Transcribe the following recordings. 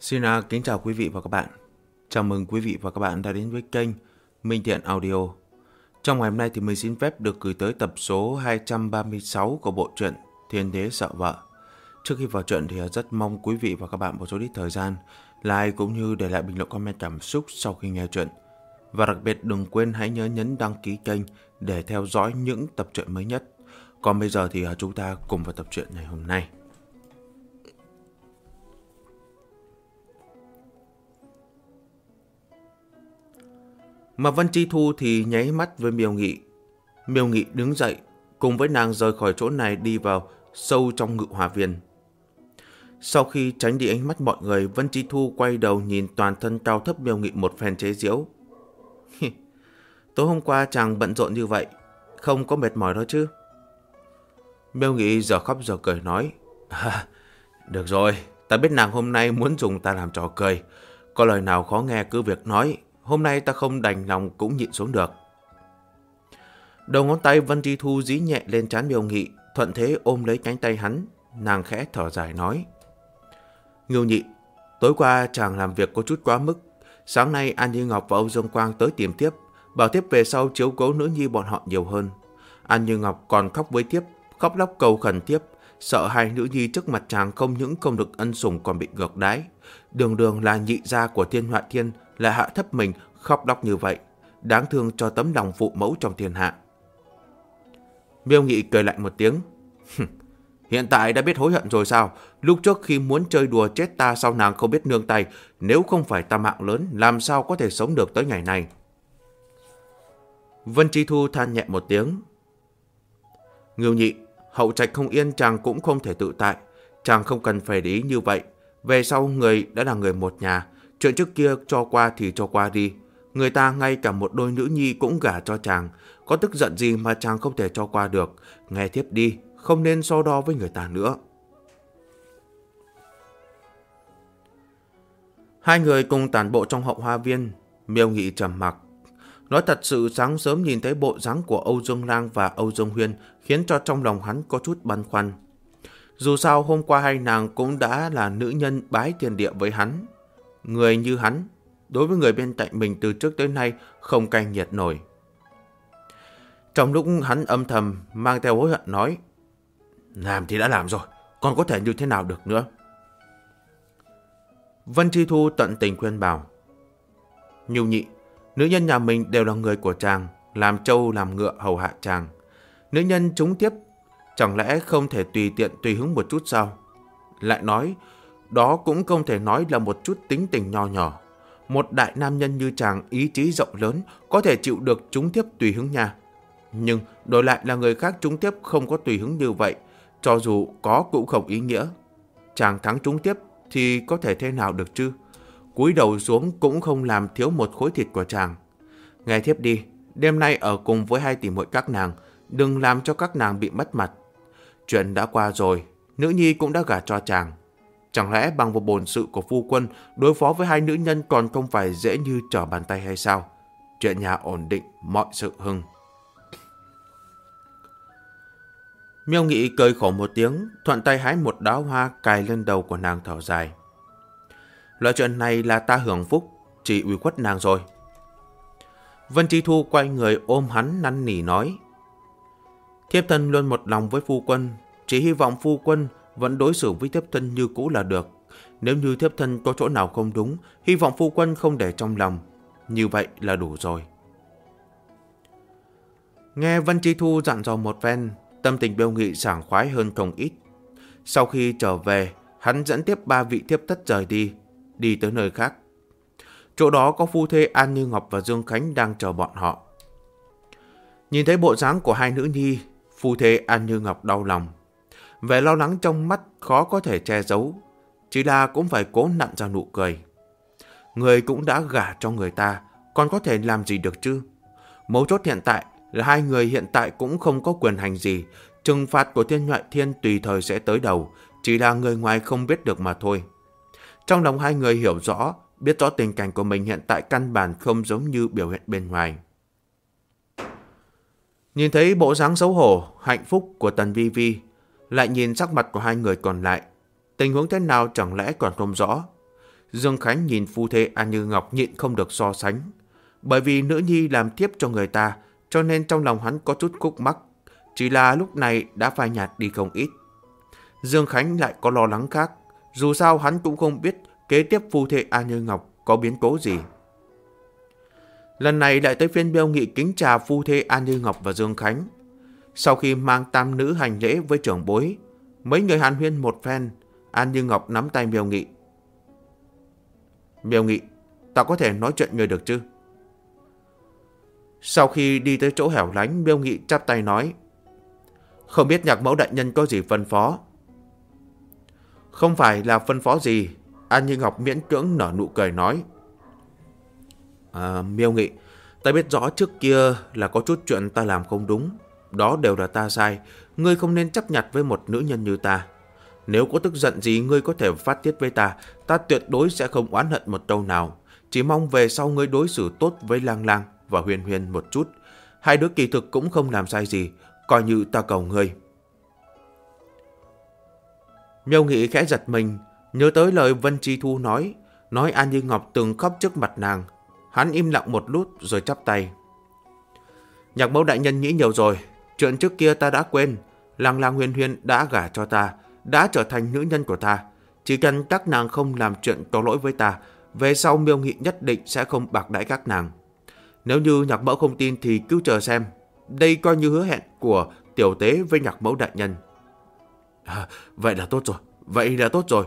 Xin kính chào quý vị và các bạn. Chào mừng quý vị và các bạn đã đến với kênh Minh Thiện Audio. Trong ngày hôm nay thì mình xin phép được gửi tới tập số 236 của bộ truyện Thiên Đế Sợ Vợ. Trước khi vào truyện thì rất mong quý vị và các bạn một số ít thời gian like cũng như để lại bình luận comment cảm xúc sau khi nghe truyện. Và đặc biệt đừng quên hãy nhớ nhấn đăng ký kênh để theo dõi những tập truyện mới nhất. Còn bây giờ thì chúng ta cùng vào tập truyện ngày hôm nay. Mà Vân Chi Thu thì nháy mắt với Miêu Nghị. Miêu Nghị đứng dậy, cùng với nàng rời khỏi chỗ này đi vào sâu trong Ngự Hỏa Viên. Sau khi tránh đi ánh mắt mọi người, Vân Chi Thu quay đầu nhìn toàn thân cao thấp Miêu Nghị một phen chế giễu. Tối hôm qua chàng bận rộn như vậy, không có mệt mỏi đó chứ? Miêu Nghị giờ khóc giờ cười nói. Được rồi, ta biết nàng hôm nay muốn dùng ta làm trò cười. Có lời nào khó nghe cứ việc nói. Hôm nay ta không đành lòng cũng nhịn xuống được. Đầu ngón tay Vân Chi Thu dí nhẹ lên trán Miêu Nghị, thuận thế ôm lấy cánh tay hắn. Nàng khẽ thở dài nói. Ngưu Nhị, tối qua chàng làm việc có chút quá mức. Sáng nay An Như Ngọc và Âu Dương Quang tới tìm tiếp, bảo tiếp về sau chiếu cố nữ nhi bọn họ nhiều hơn. An Như Ngọc còn khóc với tiếp, khóc lóc cầu khẩn tiếp, sợ hai nữ nhi trước mặt chàng không những không được ân sủng còn bị ngược đãi. Đường đường là nhị gia của Thiên Họa Thiên lại hạ thấp mình khóc lóc như vậy, đáng thương cho tấm lòng phụ mẫu trong thiên hạ. Miêu Nghị cười lạnh một tiếng. Hiện tại đã biết hối hận rồi sao? Lúc trước khi muốn chơi đùa chết ta sao nàng không biết nương tay, nếu không phải ta mạng lớn làm sao có thể sống được tới ngày này. Vân Chi Thu than nhẹ một tiếng. Ngưu Nhị, hậu trạch không yên chàng cũng không thể tự tại, chàng không cần phải để ý như vậy. Về sau người đã là người một nhà, chuyện trước kia cho qua thì cho qua đi. Người ta ngay cả một đôi nữ nhi cũng gả cho chàng, có tức giận gì mà chàng không thể cho qua được. Nghe tiếp đi, không nên so đo với người ta nữa. Hai người cùng tản bộ trong Hậu Hoa Viên. Miêu Nghị trầm mặc. Nói thật sự sáng sớm nhìn thấy bộ dáng của Âu Dương Lang và Âu Dương Huyên khiến cho trong lòng hắn có chút băn khoăn. Dù sao hôm qua hai nàng cũng đã là nữ nhân bái tiền địa với hắn. Người như hắn, đối với người bên cạnh mình từ trước tới nay không canh nhiệt nổi. Trong lúc hắn âm thầm mang theo hối hận nói. Làm thì đã làm rồi, còn có thể như thế nào được nữa. Vân Chi Thu tận tình khuyên bảo. Nhu Nhị, nữ nhân nhà mình đều là người của chàng, làm trâu làm ngựa hầu hạ chàng. Nữ nhân chúng tiếp, chẳng lẽ không thể tùy tiện tùy hứng một chút sao? Lại nói, đó cũng không thể nói là một chút tính tình nho nhỏ. Một đại nam nhân như chàng ý chí rộng lớn, có thể chịu được chúng tiếp tùy hứng nha. Nhưng đổi lại là người khác chúng tiếp không có tùy hứng như vậy, cho dù có cũng không ý nghĩa. Chàng thắng chúng tiếp thì có thể thế nào được chứ? Cúi đầu xuống cũng không làm thiếu một khối thịt của chàng. Nghe thiếp đi, đêm nay ở cùng với hai tỷ muội các nàng, đừng làm cho các nàng bị mất mặt. Chuyện đã qua rồi, nữ nhi cũng đã gả cho chàng. Chẳng lẽ bằng vào bổn sự của phu quân đối phó với hai nữ nhân còn không phải dễ như trở bàn tay hay sao? Chuyện nhà ổn định, mọi sự hưng. Miêu Nghị cười khổ một tiếng, thuận tay hái một đóa hoa cài lên đầu của nàng thở dài. Loại chuyện này là ta hưởng phúc, chỉ ủy khuất nàng rồi. Vân Chi Thu quay người ôm hắn năn nỉ nói. Thiếp thân luôn một lòng với phu quân, chỉ hy vọng phu quân vẫn đối xử với thiếp thân như cũ là được. Nếu như thiếp thân có chỗ nào không đúng, hy vọng phu quân không để trong lòng. Như vậy là đủ rồi. Nghe Vân Chi Thu dặn dò một phen, tâm tình Miêu Nghị sảng khoái hơn không ít. Sau khi trở về, hắn dẫn tiếp ba vị thiếp thất rời đi tới nơi khác. Chỗ đó có phu thê An Như Ngọc và Dương Khánh đang chờ bọn họ. Nhìn thấy bộ dáng của hai nữ nhi, phu thê An Như Ngọc đau lòng. Vẻ lo lắng trong mắt khó có thể che giấu, chỉ là cũng phải cố nặn ra nụ cười. Người cũng đã gả cho người ta, còn có thể làm gì được chứ? Mấu chốt hiện tại là hai người hiện tại cũng không có quyền hành gì. Trừng phạt của Thiên Họa Thiên tùy thời sẽ tới đầu, chỉ là người ngoài không biết được mà thôi. Trong lòng hai người hiểu rõ, biết rõ tình cảnh của mình hiện tại căn bản không giống như biểu hiện bên ngoài. Nhìn thấy bộ dáng xấu hổ, hạnh phúc của Tần Vi Vi, lại nhìn sắc mặt của hai người còn lại, tình huống thế nào chẳng lẽ còn không rõ. Dương Khánh nhìn phu thê An Như Ngọc nhịn không được so sánh. Bởi vì nữ nhi làm tiếp cho người ta, cho nên trong lòng hắn có chút khúc mắc. Chỉ là lúc này đã phai nhạt đi không ít. Dương Khánh lại có lo lắng khác. Dù sao hắn cũng không biết kế tiếp phu thê An Như Ngọc có biến cố gì. Lần này lại tới phiên Miêu Nghị kính chào phu thê An Như Ngọc và Dương Khánh. Sau khi mang tam nữ hành lễ với trưởng bối, mấy người hàn huyên một phen, An Như Ngọc nắm tay Miêu Nghị. Miêu Nghị, ta có thể nói chuyện người được chứ? Sau khi đi tới chỗ hẻo lánh, Miêu Nghị chắp tay nói. Không biết nhạc mẫu đại nhân có gì phân phó? Không phải là phân phó gì. An Như Ngọc miễn cưỡng nở nụ cười nói. Miêu Nghị, ta biết rõ trước kia là có chút chuyện ta làm không đúng. Đó đều là ta sai. Ngươi không nên chấp nhặt với một nữ nhân như ta. Nếu có tức giận gì ngươi có thể phát tiết với ta. Ta tuyệt đối sẽ không oán hận một câu nào. Chỉ mong về sau ngươi đối xử tốt với Lang Lang và Huyền Huyền một chút. Hai đứa kỳ thực cũng không làm sai gì. Coi như ta cầu ngươi. Miêu Nghị khẽ giật mình, nhớ tới lời Vân Chi Thu nói An Như Ngọc từng khóc trước mặt nàng. Hắn im lặng một lúc rồi chắp tay. Nhạc mẫu đại nhân nghĩ nhiều rồi. Chuyện trước kia ta đã quên. Lang Lang Huyền Huyền đã gả cho ta, đã trở thành nữ nhân của ta. Chỉ cần các nàng không làm chuyện có lỗi với ta, về sau Miêu Nghị nhất định sẽ không bạc đãi các nàng. Nếu như nhạc mẫu không tin thì cứ chờ xem. Đây coi như hứa hẹn của tiểu tế với nhạc mẫu đại nhân. Vậy là tốt rồi.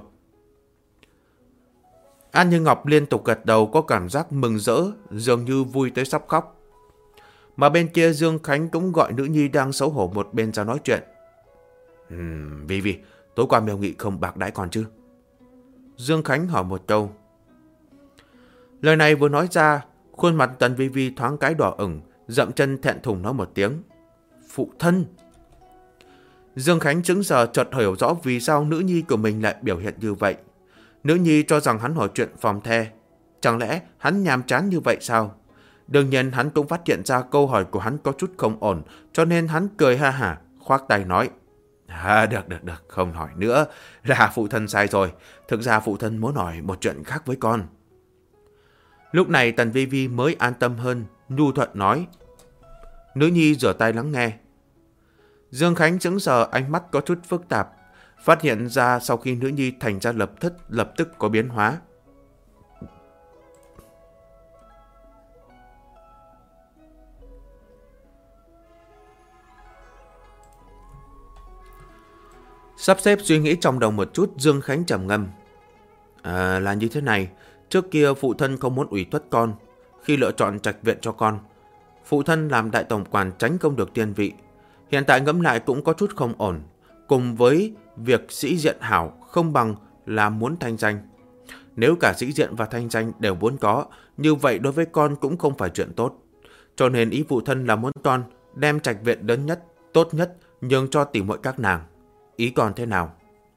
An Như Ngọc liên tục gật đầu, có cảm giác mừng rỡ, dường như vui tới sắp khóc. Mà bên kia Dương Khánh cũng gọi nữ nhi đang xấu hổ một bên ra nói chuyện. Vi, tối qua Miêu Nghị không bạc đãi còn chứ? Dương Khánh hỏi một câu. Lời này vừa nói ra, khuôn mặt Tần Vi thoáng cái đỏ ửng, dậm chân thẹn thùng nói một tiếng. Phụ thân! Dương Khánh sững sờ, chợt hiểu rõ vì sao nữ nhi của mình lại biểu hiện như vậy. Nữ nhi cho rằng hắn hỏi chuyện phòng the. Chẳng lẽ hắn nhàm chán như vậy sao? Đương nhiên hắn cũng phát hiện ra câu hỏi của hắn có chút không ổn, cho nên hắn cười ha hả, khoác tay nói. Được, không hỏi nữa. Là phụ thân sai rồi. Thực ra phụ thân muốn hỏi một chuyện khác với con. Lúc này Tần Vi mới an tâm hơn, nhu thuận nói. Nữ nhi rửa tay lắng nghe. Dương Khánh sững sờ, ánh mắt có chút phức tạp. Phát hiện ra sau khi nữ nhi thành ra lập tức có biến hóa. Sắp xếp suy nghĩ trong đầu một chút, Dương Khánh trầm ngâm. Là như thế này, trước kia phụ thân không muốn ủy thất con. Khi lựa chọn trạch viện cho con, phụ thân làm đại tổng quản tránh không được tiên vị. Hiện tại ngẫm lại cũng có chút không ổn. Cùng với việc sĩ diện hảo không bằng là muốn thanh danh. Nếu cả sĩ diện và thanh danh đều muốn có, như vậy đối với con cũng không phải chuyện tốt. Cho nên ý phụ thân là muốn con đem trạch viện lớn nhất, tốt nhất nhường cho tỉ muội các nàng. Ý con thế nào?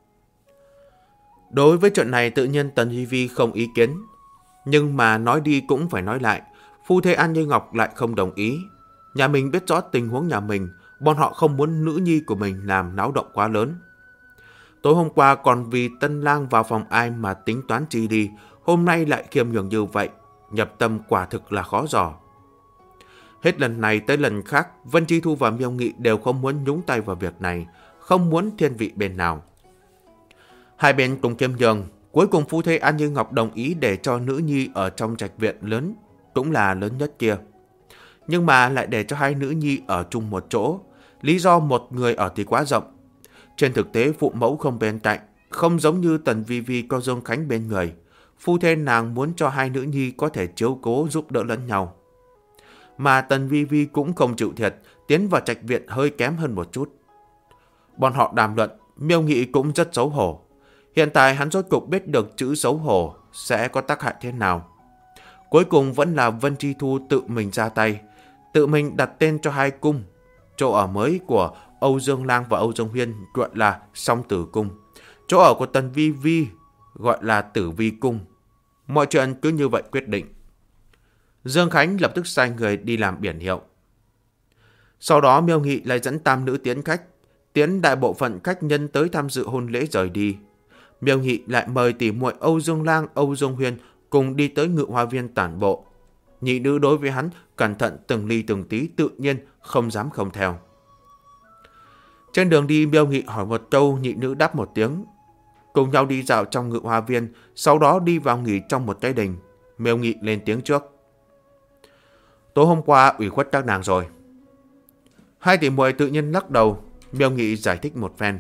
Đối với chuyện này tự nhiên Tần Vi không ý kiến. Nhưng mà nói đi cũng phải nói lại. Phu thê An Như Ngọc lại không đồng ý. Nhà mình biết rõ tình huống nhà mình, bọn họ không muốn nữ nhi của mình làm náo động quá lớn. Tối hôm qua còn vì tân lang vào phòng ai mà tính toán chi đi, hôm nay lại khiêm nhường như vậy, nhập tâm quả thực là khó dò. Hết lần này tới lần khác, Vân Chi Thu và Miêu Nghị đều không muốn nhúng tay vào việc này, không muốn thiên vị bên nào. Hai bên cùng khiêm nhường, cuối cùng phu thê An Như Ngọc đồng ý để cho nữ nhi ở trong trạch viện lớn, cũng là lớn nhất kia. Nhưng mà lại để cho hai nữ nhi ở chung một chỗ, lý do một người ở thì quá rộng. Trên thực tế phụ mẫu không bên cạnh, không giống như Tần Vi có Dương Khánh bên người. Phu thê nàng muốn cho hai nữ nhi có thể chiếu cố giúp đỡ lẫn nhau. Mà Tần Vi cũng không chịu thiệt, tiến vào trạch viện hơi kém hơn một chút. Bọn họ đàm luận, Miêu Nghị cũng rất xấu hổ. Hiện tại hắn rốt cục biết được chữ xấu hổ sẽ có tác hại thế nào. Cuối cùng vẫn là Vân Chi Thu tự mình ra tay, tự mình đặt tên cho hai cung. Chỗ ở mới của Âu Dương Lang và Âu Dương Huyên gọi là Song Tử Cung. Chỗ ở của Tần Vi gọi là Tử Vi Cung. Mọi chuyện cứ như vậy quyết định. Dương Khánh lập tức sai người đi làm biển hiệu. Sau đó Miêu Nghị lại dẫn tam nữ tiến khách, tiến đại bộ phận khách nhân tới tham dự hôn lễ rời đi. Miêu Nghị lại mời tỉ muội Âu Dương Lang, Âu Dương Huyên cùng đi tới Ngự Hoa Viên tản bộ. Nhị nữ đối với hắn cẩn thận từng ly từng tí, tự nhiên không dám không theo. Trên đường đi, Miêu Nghị hỏi một câu, nhị nữ đáp một tiếng. Cùng nhau đi dạo trong Ngự Hoa Viên, sau đó đi vào nghỉ trong một cái đình. Miêu Nghị lên tiếng trước. Tối hôm qua ủy khuất các nàng rồi. Hai tỷ muội tự nhiên lắc đầu. Miêu Nghị giải thích một phen.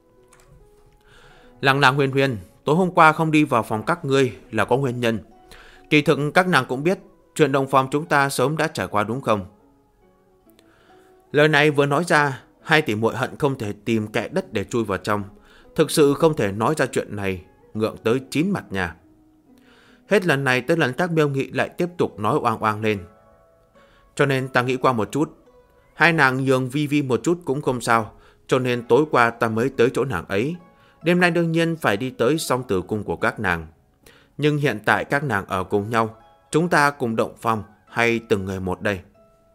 Lăng Lăng, Huyên Huyên, tối hôm qua không đi vào phòng các ngươi là có nguyên nhân. Kỳ thực các nàng cũng biết chuyện đồng phòng chúng ta sớm đã trải qua đúng không? Lời này vừa nói ra, hai tỷ muội hận không thể tìm kẽ đất để chui vào trong. Thực sự không thể nói ra chuyện này, ngượng tới 9 mặt nhà. Hết lần này tới lần khác Miêu Nghị lại tiếp tục nói oang oang lên. Cho nên ta nghĩ qua một chút. Hai nàng nhường Vi Vi một chút cũng không sao. Cho nên tối qua ta mới tới chỗ nàng ấy. Đêm nay đương nhiên phải đi tới song tử cung của các nàng. Nhưng hiện tại các nàng ở cùng nhau, chúng ta cùng động phòng hay từng người một đây?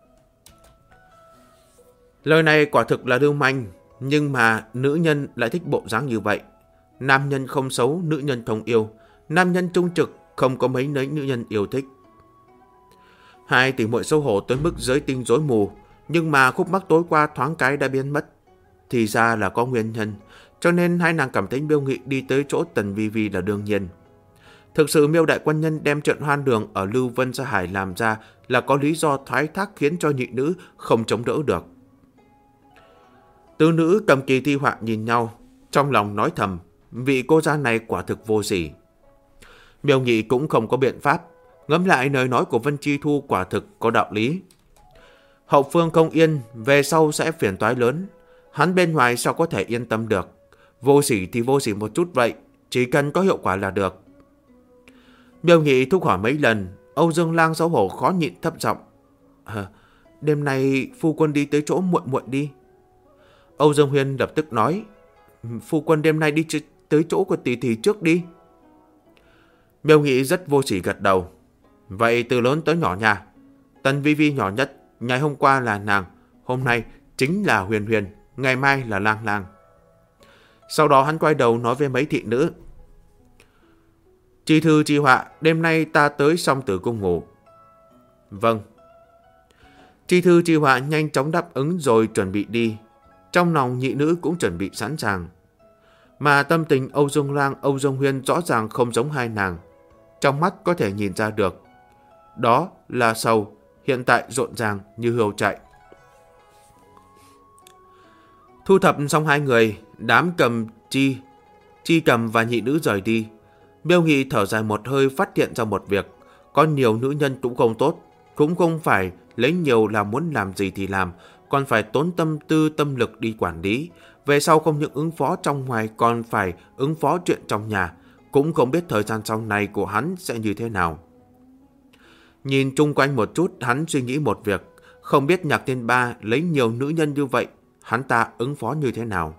Lời này quả thực là lưu manh, nhưng mà nữ nhân lại thích bộ dáng như vậy. Nam nhân không xấu, nữ nhân không yêu. Nam nhân trung trực, không có mấy nữ nhân yêu thích. Hai tỷ muội xấu hổ tới mức giới tinh rối mù, nhưng mà khúc mắc tối qua thoáng cái đã biến mất. Thì ra là có nguyên nhân, cho nên hai nàng cảm thấy Miêu Nghị đi tới chỗ Tần Vi Vi là đương nhiên. Thực sự Miêu đại quân nhân đem trận hoan đường ở Lưu Vân Sa Hải làm ra là có lý do thoái thác khiến cho nhị nữ không chống đỡ được. Tứ nữ cầm kỳ thi họa nhìn nhau, trong lòng nói thầm, vị cô gia này quả thực vô sỉ. Miêu Nghị cũng không có biện pháp, ngẫm lại lời nói của Vân Chi Thu quả thực có đạo lý. Hậu phương không yên, về sau sẽ phiền toái lớn. Hắn bên ngoài sao có thể yên tâm được. Vô sỉ thì vô sỉ một chút vậy, chỉ cần có hiệu quả là được. Miêu Nghị thúc hỏi mấy lần, Âu Dương Lang xấu hổ khó nhịn thấp giọng. Đêm nay phu quân đi tới chỗ muội muội đi. Âu Dương Huyên lập tức nói, phu quân đêm nay đi tới chỗ của tỷ tỷ trước đi. Miêu Nghị rất vô sỉ gật đầu. Vậy từ lớn tới nhỏ nha. Tần Vi Vi nhỏ nhất, ngày hôm qua là nàng, hôm nay chính là Huyền Huyền, ngày mai là Lang Lang. Sau đó hắn quay đầu nói với mấy thị nữ. Chi thư chi họa, đêm nay ta tới song tử cung ngủ. Vâng. Chi thư chi họa nhanh chóng đáp ứng rồi chuẩn bị đi. Trong lòng nhị nữ cũng chuẩn bị sẵn sàng. Mà tâm tình Âu Dương Lang, Âu Dương Huyên rõ ràng không giống hai nàng. Trong mắt có thể nhìn ra được. Đó là sầu, hiện tại rộn ràng như hươu chạy. Thu thập xong hai người, đám cầm Chi cầm và nhị nữ rời đi. Miêu Nghị thở dài một hơi phát hiện ra một việc. Có nhiều nữ nhân cũng không tốt. Cũng không phải lấy nhiều là muốn làm gì thì làm, còn phải tốn tâm tư tâm lực đi quản lý. Về sau không những ứng phó trong ngoài còn phải ứng phó chuyện trong nhà. Cũng không biết thời gian sau này của hắn sẽ như thế nào. Nhìn chung quanh một chút, hắn suy nghĩ một việc. Không biết Nhạc Thiên Ba lấy nhiều nữ nhân như vậy, hắn ta ứng phó như thế nào.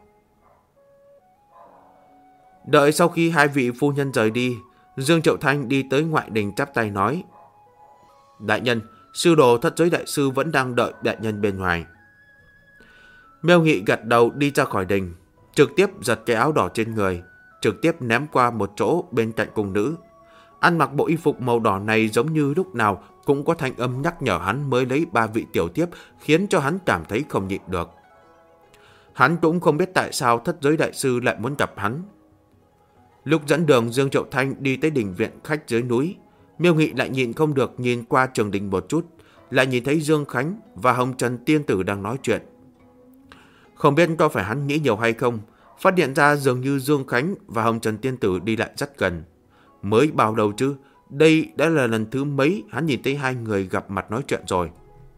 Đợi sau khi hai vị phu nhân rời đi, Dương Triệu Thanh đi tới ngoại đình chắp tay nói. Đại nhân, sư đồ Thất Giới đại sư vẫn đang đợi đại nhân bên ngoài. Miêu Nghị gật đầu đi ra khỏi đình, trực tiếp giật cái áo đỏ trên người, trực tiếp ném qua một chỗ bên cạnh cung nữ. Ăn mặc bộ y phục màu đỏ này giống như lúc nào cũng có thanh âm nhắc nhở hắn mới lấy 3 vị tiểu thiếp, khiến cho hắn cảm thấy không nhịn được. Hắn cũng không biết tại sao Thất Giới đại sư lại muốn gặp hắn. Lúc dẫn đường Dương Triệu Thanh đi tới đình viện khách dưới núi, Miêu Nghị lại nhịn không được nhìn qua trường đình một chút, lại nhìn thấy Dương Khánh và Hồng Trần tiên tử đang nói chuyện. Không biết có phải hắn nghĩ nhiều hay không, phát hiện ra dường như Dương Khánh và Hồng Trần tiên tử đi lại rất gần. Mới bao đầu chứ, đây đã là lần thứ mấy hắn nhìn thấy hai người gặp mặt nói chuyện rồi.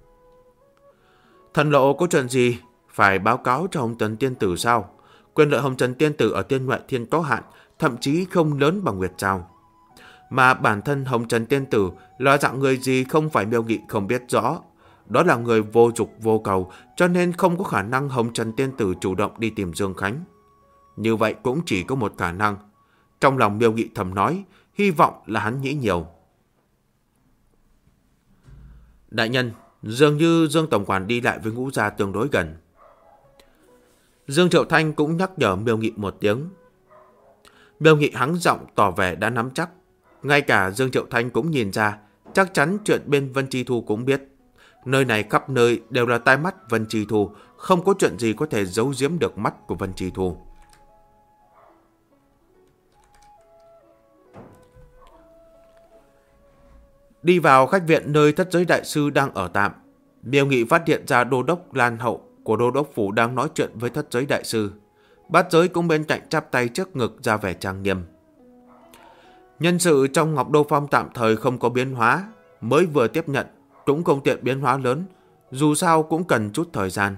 Thần lộ có chuyện gì phải báo cáo cho Hồng Trần tiên tử sao? Quyền lợi Hồng Trần tiên tử ở Tiên Ngoại Thiên có hạn, thậm chí không lớn bằng Nguyệt Trào. Mà bản thân Hồng Trần tiên tử là dạng người gì không phải Miêu Nghị không biết rõ. Đó là người vô dục vô cầu, cho nên không có khả năng Hồng Trần tiên tử chủ động đi tìm Dương Khánh. Như vậy cũng chỉ có một khả năng. Trong lòng Miêu Nghị thầm nói, hy vọng là hắn nghĩ nhiều. Đại nhân, dường như Dương tổng quản đi lại với Ngũ gia tương đối gần. Dương Triệu Thanh cũng nhắc nhở Miêu Nghị một tiếng. Miêu Nghị hắng giọng tỏ vẻ đã nắm chắc. Ngay cả Dương Triệu Thanh cũng nhìn ra, chắc chắn chuyện bên Vân Chi Thu cũng biết. Nơi này khắp nơi đều là tai mắt Vân Chi Thu, không có chuyện gì có thể giấu giếm được mắt của Vân Chi Thu. Đi vào khách viện nơi thất giới đại sư đang ở tạm, Miêu Nghị phát hiện ra đô đốc Lan Hậu của đô đốc phủ đang nói chuyện với thất giới đại sư. Bát giới cũng bên cạnh chắp tay trước ngực ra vẻ trang nghiêm. Nhân sự trong Ngọc Đô Phong tạm thời không có biến hóa, mới vừa tiếp nhận, cũng không tiện biến hóa lớn, dù sao cũng cần chút thời gian.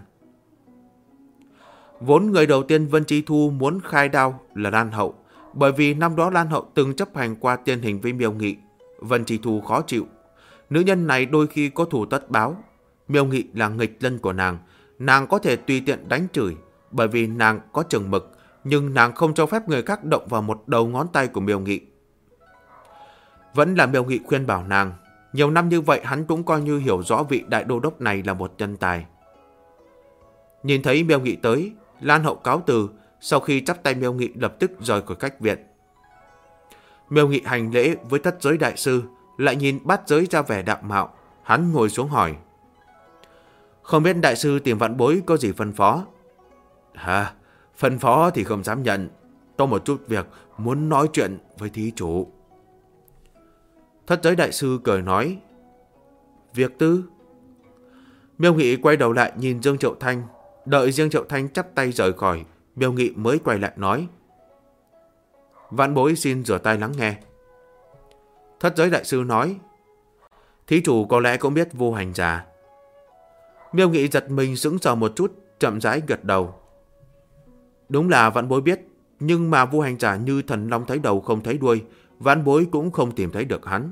Vốn người đầu tiên Vân Chi Thu muốn khai đao là Lan Hậu, bởi vì năm đó Lan Hậu từng chấp hành qua tiên hình với Miêu Nghị. Vân Chi Thu khó chịu. Nữ nhân này đôi khi có thù tất báo. Miêu Nghị là nghịch lân của nàng có thể tùy tiện đánh chửi, bởi vì nàng có chừng mực, nhưng nàng không cho phép người khác động vào một đầu ngón tay của Miêu Nghị. Vẫn là Miêu Nghị khuyên bảo nàng. Nhiều năm như vậy hắn cũng coi như hiểu rõ vị đại đô đốc này là một nhân tài. Nhìn thấy Miêu Nghị tới, Lan Hậu cáo từ, sau khi chắp tay Miêu Nghị lập tức rời khỏi khách viện. Miêu Nghị hành lễ với thất giới đại sư, lại nhìn bát giới ra vẻ đạm mạo. Hắn ngồi xuống hỏi: không biết đại sư tìm vạn bối có gì phân phó? Phân phó thì không dám nhận. Có một chút việc muốn nói chuyện với thí chủ. Thất giới đại sư cười nói: việc tư? Miêu Nghị quay đầu lại nhìn Dương Triệu Thanh. Đợi Dương Triệu Thanh chắp tay rời khỏi, Miêu Nghị mới quay lại nói: vạn bối xin rửa tay lắng nghe. Thất giới đại sư nói: thí chủ có lẽ cũng biết Vu Hành Giả. Miêu Nghị giật mình sững sờ một chút, chậm rãi gật đầu. Đúng là vạn bối biết, nhưng mà Vu Hành Giả như thần long thấy đầu không thấy đuôi, vạn bối cũng không tìm thấy được hắn.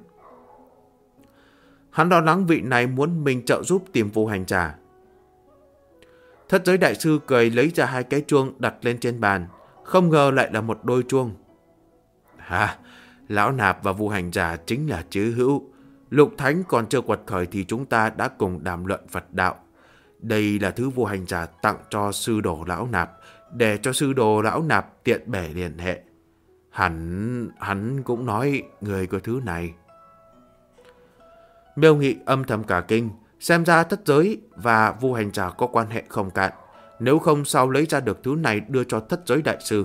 Hắn lo lắng vị này muốn mình trợ giúp tìm Vu Hành Giả. Thất giới đại sư cười lấy ra 2 cái chuông đặt lên trên bàn, không ngờ lại là một đôi chuông. Lão Nạp và Vu Hành Giả chính là chí hữu. Lục Thánh còn chưa quật khởi thì chúng ta đã cùng đàm luận Phật đạo. Đây là thứ Vu Hành Giả tặng cho sư đồ Lão Nạp, để cho sư đồ Lão Nạp tiện bề liên hệ. Hắn cũng nói người có thứ này. Miêu Nghị âm thầm cả kinh, xem ra thất giới và Vu Hành Giả có quan hệ không cạn, nếu không sao lấy ra được thứ này đưa cho thất giới đại sư.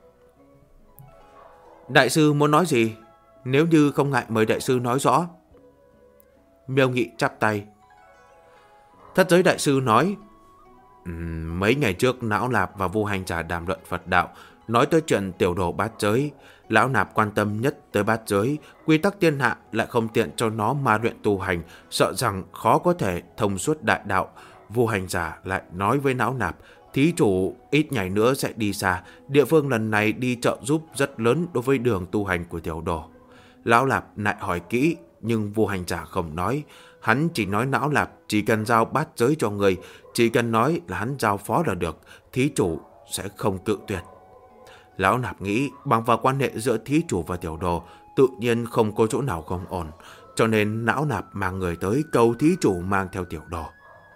Đại sư muốn nói gì? Nếu như không ngại mời đại sư nói rõ. Miêu Nghị chắp tay. Thất giới đại sư nói: mấy ngày trước Lão Nạp và Vu Hành Giả đàm luận Phật đạo, nói tới chuyện tiểu đồ bát giới. Lão Nạp quan tâm nhất tới bát giới, quy tắc thiên hạ lại không tiện cho nó ma luyện tu hành, sợ rằng khó có thể thông suốt đại đạo. Vu Hành Giả lại nói với Lão Nạp: thí chủ ít ngày nữa sẽ đi xa, địa phương lần này đi trợ giúp rất lớn đối với đường tu hành của tiểu đồ. Lão Nạp lại hỏi kỹ, nhưng Vu Hành Giả không nói. Hắn chỉ nói Lão Nạp chỉ cần giao bát giới cho người, chỉ cần nói là hắn giao phó là được, thí chủ sẽ không cự tuyệt. Lão Nạp nghĩ bằng vào quan hệ giữa thí chủ và tiểu đồ, tự nhiên không có chỗ nào không ổn, cho nên Lão Nạp mang người tới cầu thí chủ mang theo tiểu đồ.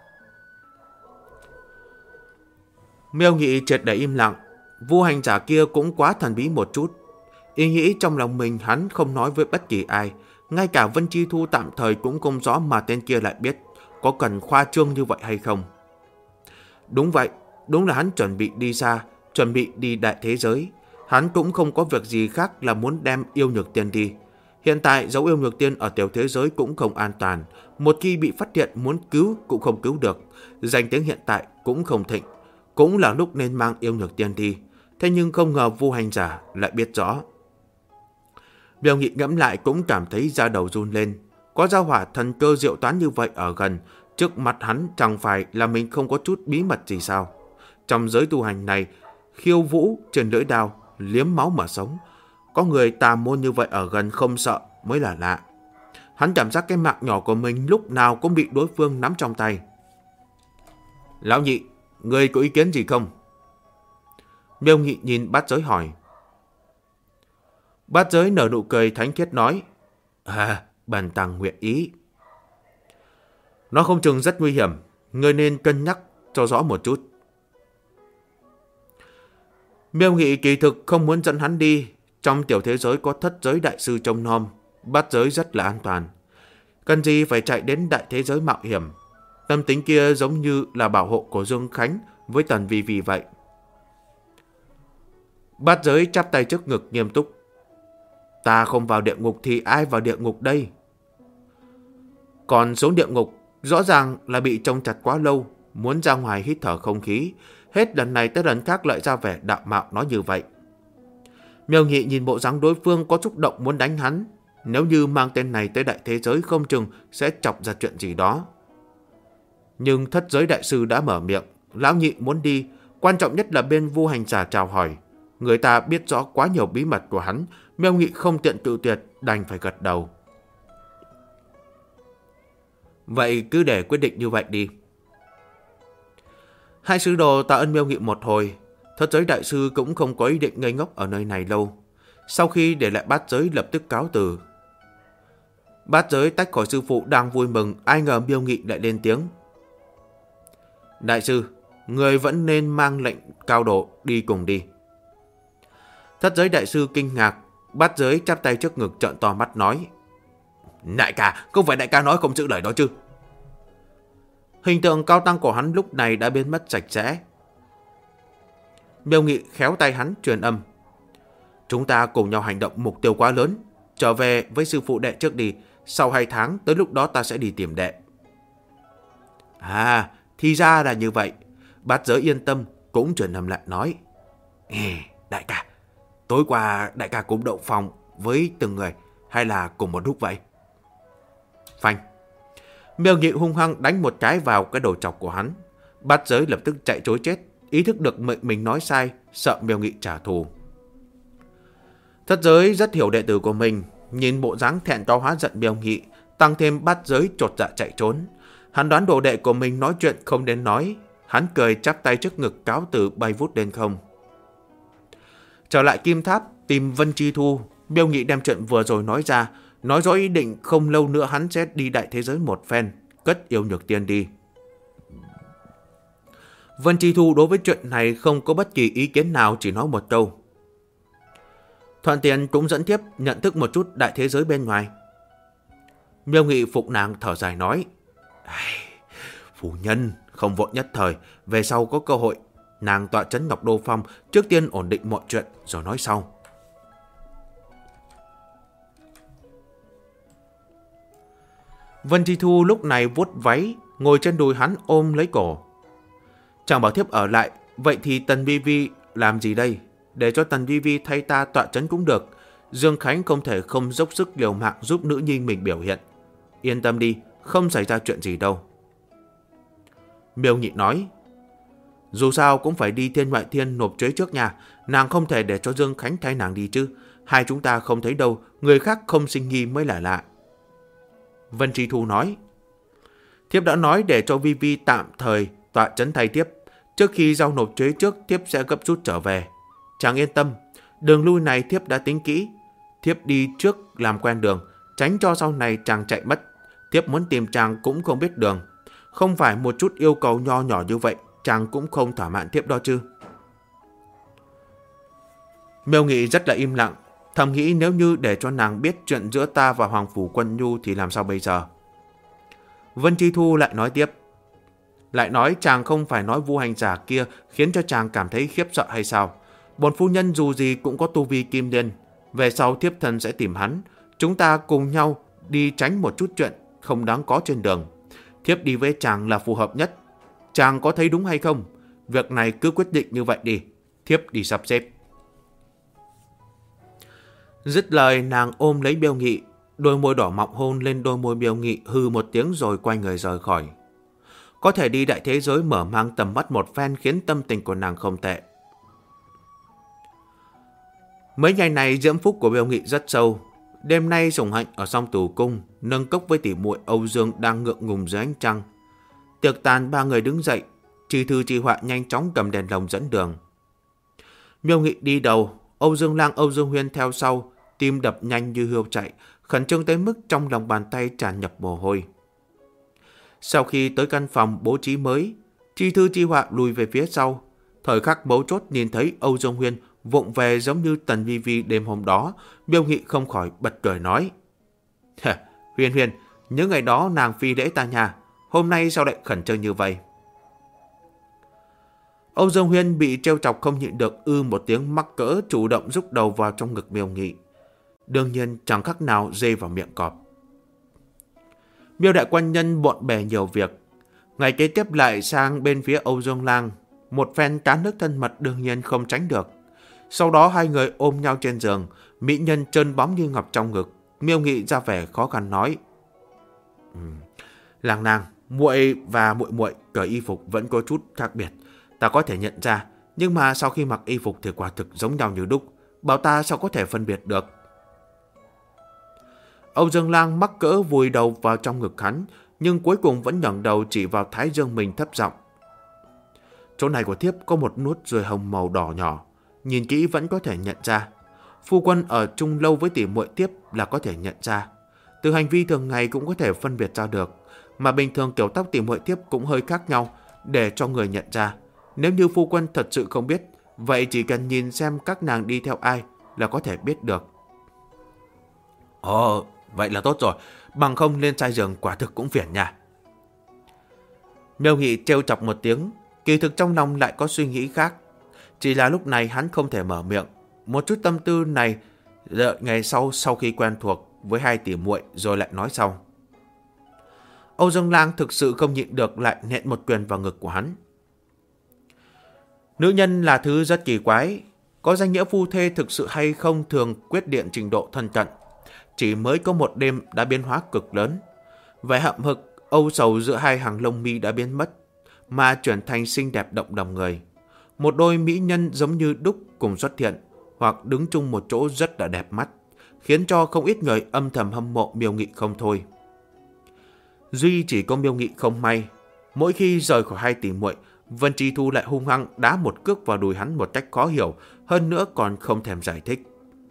Miêu Nghị triệt để im lặng. Vu Hành Giả kia cũng quá thần bí một chút. Ý nghĩ trong lòng mình hắn không nói với bất kỳ ai, ngay cả Vân Chi Thu tạm thời cũng không rõ mà tên kia lại biết. Có cần khoa trương như vậy hay không? Đúng vậy, đúng là hắn chuẩn bị đi xa, chuẩn bị đi đại thế giới. Hắn cũng không có việc gì khác là muốn đem yêu nhược tiên đi. Hiện tại giấu yêu nhược tiên ở tiểu thế giới cũng không an toàn. Một khi bị phát hiện muốn cứu cũng không cứu được. Danh tiếng hiện tại cũng không thịnh. Cũng là lúc nên mang yêu nhược tiên đi. Thế nhưng không ngờ Vu Hành Giả lại biết rõ. Miêu Nghị ngẫm lại cũng cảm thấy da đầu run lên. Có gia hỏa thần cơ diệu toán như vậy ở gần, trước mặt hắn chẳng phải là mình không có chút bí mật gì sao? Trong giới tu hành này, khiêu vũ trên lưỡi đao, liếm máu mà sống. Có người tà môn như vậy ở gần không sợ mới là lạ. Hắn cảm giác cái mạng nhỏ của mình lúc nào cũng bị đối phương nắm trong tay. Lão Nhị, người có ý kiến gì không? Miêu Nghị nhìn Bát Giới hỏi. Bát Giới nở nụ cười thánh khiết nói: Bần tăng nguyện ý. Nó không chừng rất nguy hiểm, người nên cân nhắc cho rõ một chút. Miêu Nghị kỳ thực không muốn dẫn hắn đi, Trong tiểu thế giới có thất giới đại sư trông nom, bát giới rất là an toàn. Cần gì phải chạy đến đại thế giới mạo hiểm. Tâm tính kia giống như là bảo hộ của Dương Khánh với Tần Vi Vi vậy. Bát giới chắp tay trước ngực nghiêm túc. Ta không vào địa ngục thì ai vào địa ngục đây? Còn xuống địa ngục, rõ ràng là bị trông chặt quá lâu, muốn ra ngoài hít thở không khí. Hết lần này tới lần khác lại ra vẻ đạo mạo nói như vậy. Miêu Nghị nhìn bộ dáng đối phương có xúc động muốn đánh hắn. Nếu như mang tên này tới đại thế giới không chừng sẽ chọc ra chuyện gì đó. Nhưng thất giới đại sư đã mở miệng. Lão nhị muốn đi. Quan trọng nhất là bên Vu Hành Giả chào hỏi. Người ta biết rõ quá nhiều bí mật của hắn. Miêu Nghị không tiện cự tuyệt, đành phải gật đầu. Vậy cứ để quyết định như vậy đi. Hai sứ đồ tạ ơn Miêu Nghị một hồi. Thất giới đại sư cũng không có ý định ngây ngốc ở nơi này lâu. Sau khi để lại bát giới lập tức cáo từ. Bát giới tách khỏi sư phụ đang vui mừng, ai ngờ Miêu Nghị lại lên tiếng. Đại sư, người vẫn nên mang lệnh cao độ đi cùng đi. Thất giới đại sư kinh ngạc, bát giới chắp tay trước ngực trợn to mắt nói. Đại ca, không phải đại ca nói không giữ lời đó chứ? Hình tượng cao tăng của hắn lúc này đã biến mất sạch sẽ. Miêu Nghị khéo tay hắn truyền âm. Chúng ta cùng nhau hành động mục tiêu quá lớn. Trở về với sư phụ đệ trước đi. Sau 2 tháng tới lúc đó ta sẽ đi tìm đệ. À, thì ra là như vậy. Bát giới yên tâm cũng truyền âm lại nói. Đại ca, tối qua đại ca cũng động phòng với từng người hay là cùng một lúc vậy? Phanh. Miêu Nghị hung hăng đánh một cái vào cái đầu chọc của hắn. Bát giới lập tức chạy trối chết. Ý thức được mình nói sai, sợ Miêu Nghị trả thù. Thất giới rất hiểu đệ tử của mình, nhìn bộ dáng thẹn to hóa giận Miêu Nghị, tăng thêm bát giới chột dạ chạy trốn. Hắn đoán đồ đệ của mình nói chuyện không đến nói, hắn cười chắp tay trước ngực cáo từ bay vút lên không. Trở lại Kim Tháp tìm Vân Chi Thu, Miêu Nghị đem chuyện vừa rồi nói ra, nói rõ ý định không lâu nữa hắn sẽ đi đại thế giới một phen, cất yêu nhược tiên đi. Vân Chi Thu đối với chuyện này không có bất kỳ ý kiến nào, chỉ nói một câu. Thuận tiện cũng dẫn tiếp nhận thức một chút đại thế giới bên ngoài. Miêu Nghị phục nàng thở dài nói. Phu nhân, không vội nhất thời, về sau có cơ hội, nàng tọa trấn Ngọc Đô Phong, trước tiên ổn định mọi chuyện rồi nói sau. Vân Chi Thu lúc này vuốt váy, ngồi trên đùi hắn ôm lấy cổ. Chàng bảo thiếp ở lại, vậy thì Tần Vi Vi làm gì đây? Để cho Tần Vi Vi thay ta tọa trấn cũng được. Dương Khánh không thể không dốc sức liều mạng giúp nữ nhi mình biểu hiện. Yên tâm đi, không xảy ra chuyện gì đâu. Miêu Nghị nói. Dù sao cũng phải đi Thiên Ngoại Thiên nộp thuế trước nhà. Nàng không thể để cho Dương Khánh thay nàng đi chứ. Hai chúng ta không thấy đâu, người khác không sinh nghi mới là lạ. Vân Chi Thu nói. Thiếp đã nói để cho Vi Vi tạm thời tọa trấn thay thiếp. Trước khi giao nộp thuế trước, thiếp sẽ gấp rút trở về. Chàng yên tâm, đường lui này thiếp đã tính kỹ. Thiếp đi trước làm quen đường, tránh cho sau này chàng chạy mất. Thiếp muốn tìm chàng cũng không biết đường. Không phải một chút yêu cầu nho nhỏ như vậy, chàng cũng không thỏa mãn thiếp đó chứ. Miêu Nghị rất là im lặng, thầm nghĩ nếu như để cho nàng biết chuyện giữa ta và Hoàng Phủ Quân Nhu thì làm sao bây giờ. Vân Chi Thu lại nói tiếp. Lại nói chàng không phải nói Vu Hành Giả kia khiến cho chàng cảm thấy khiếp sợ hay sao? Bổn phu nhân dù gì cũng có tu vi kim liên. Về sau thiếp thân sẽ tìm hắn. Chúng ta cùng nhau đi tránh một chút chuyện không đáng có trên đường. Thiếp đi với chàng là phù hợp nhất. Chàng có thấy đúng hay không? Việc này cứ quyết định như vậy đi. Thiếp đi sắp xếp. Dứt lời nàng ôm lấy Miêu Nghị. Đôi môi đỏ mọng hôn lên đôi môi Miêu Nghị, hư một tiếng rồi quay người rời khỏi. Có thể đi đại thế giới mở mang tầm mắt một phen khiến tâm tình của nàng không tệ. Mấy ngày này diễm phúc của Miêu Nghị rất sâu. Đêm nay Sủng Hạnh ở Song Tù Cung nâng cốc với tỷ muội Âu Dương đang ngượng ngùng dưới ánh trăng. Tiệc tàn, ba người đứng dậy, Chi Thư Chi Họa nhanh chóng cầm đèn lồng dẫn đường. Miêu Nghị đi đầu, Âu Dương Lang, Âu Dương Huyên theo sau, tim đập nhanh như hươu chạy, khẩn trương tới mức trong lòng bàn tay tràn ngập mồ hôi. Sau khi tới căn phòng bố trí mới, Chi Thư Chi Họa lùi về phía sau. Thời khắc bấu chốt nhìn thấy Âu Dương Huyên vụng về giống như Tần Vi Vi đêm hôm đó, Miêu Nghị không khỏi bật cười nói. Huyền Huyền, những ngày đó nàng phi lễ ta nhà, hôm nay sao lại khẩn trương như vậy? Âu Dương Huyên bị trêu chọc không nhịn được một tiếng mắc cỡ, chủ động rúc đầu vào trong ngực Miêu Nghị. Đương nhiên chẳng khác nào dê vào miệng cọp. Miêu đại quan nhân bộn bề nhiều việc. Ngày kế tiếp lại sang bên phía Âu Dương Lang. Một phen cá nước thân mật đương nhiên không tránh được. Sau đó hai người ôm nhau trên giường, mỹ nhân trơn bóng như ngọc trong ngực. Miêu Nghị ra vẻ khó khăn nói. Làng nàng, muội và muội muội cởi y phục vẫn có chút khác biệt. Ta có thể nhận ra, nhưng mà sau khi mặc y phục thì quả thực giống nhau như đúc. Bảo ta sao có thể phân biệt được? Âu Dương Lang mắc cỡ vùi đầu vào trong ngực hắn, nhưng cuối cùng vẫn ngẩng đầu chỉ vào thái dương mình thấp giọng. Chỗ này của thiếp có một nốt ruồi hồng màu đỏ nhỏ, nhìn kỹ vẫn có thể nhận ra. Phu quân ở chung lâu với tỷ muội thiếp là có thể nhận ra. Từ hành vi thường ngày cũng có thể phân biệt ra được, mà bình thường kiểu tóc tỷ muội thiếp cũng hơi khác nhau để cho người nhận ra. Nếu như phu quân thật sự không biết, vậy chỉ cần nhìn xem các nàng đi theo ai là có thể biết được. Ồ, vậy là tốt rồi, bằng không lên trai giường quả thực cũng phiền nha. Miêu Nghị trêu chọc một tiếng, kỳ thực trong lòng lại có suy nghĩ khác. Chỉ là lúc này hắn không thể mở miệng. Một chút tâm tư này đợi ngày sau khi quen thuộc với hai tỷ muội rồi lại nói sau. Âu Dương Lang thực sự không nhịn được lại nện một quyền vào ngực của hắn. Nữ nhân là thứ rất kỳ quái, có danh nghĩa phu thê thực sự hay không thường quyết định trình độ thân cận. Chỉ mới có một đêm đã biến hóa cực lớn. Vẻ hậm hực, âu sầu giữa hai hàng lông mi đã biến mất, mà chuyển thành xinh đẹp động lòng người. Một đôi mỹ nhân giống như đúc cùng xuất hiện, hoặc đứng chung một chỗ rất là đẹp mắt, khiến cho không ít người âm thầm hâm mộ Miêu Nghị không thôi. Duy chỉ có Miêu Nghị không may, mỗi khi rời khỏi hai tỷ muội, Vân Chi Thu lại hung hăng đá một cước vào đùi hắn một cách khó hiểu, hơn nữa còn không thèm giải thích.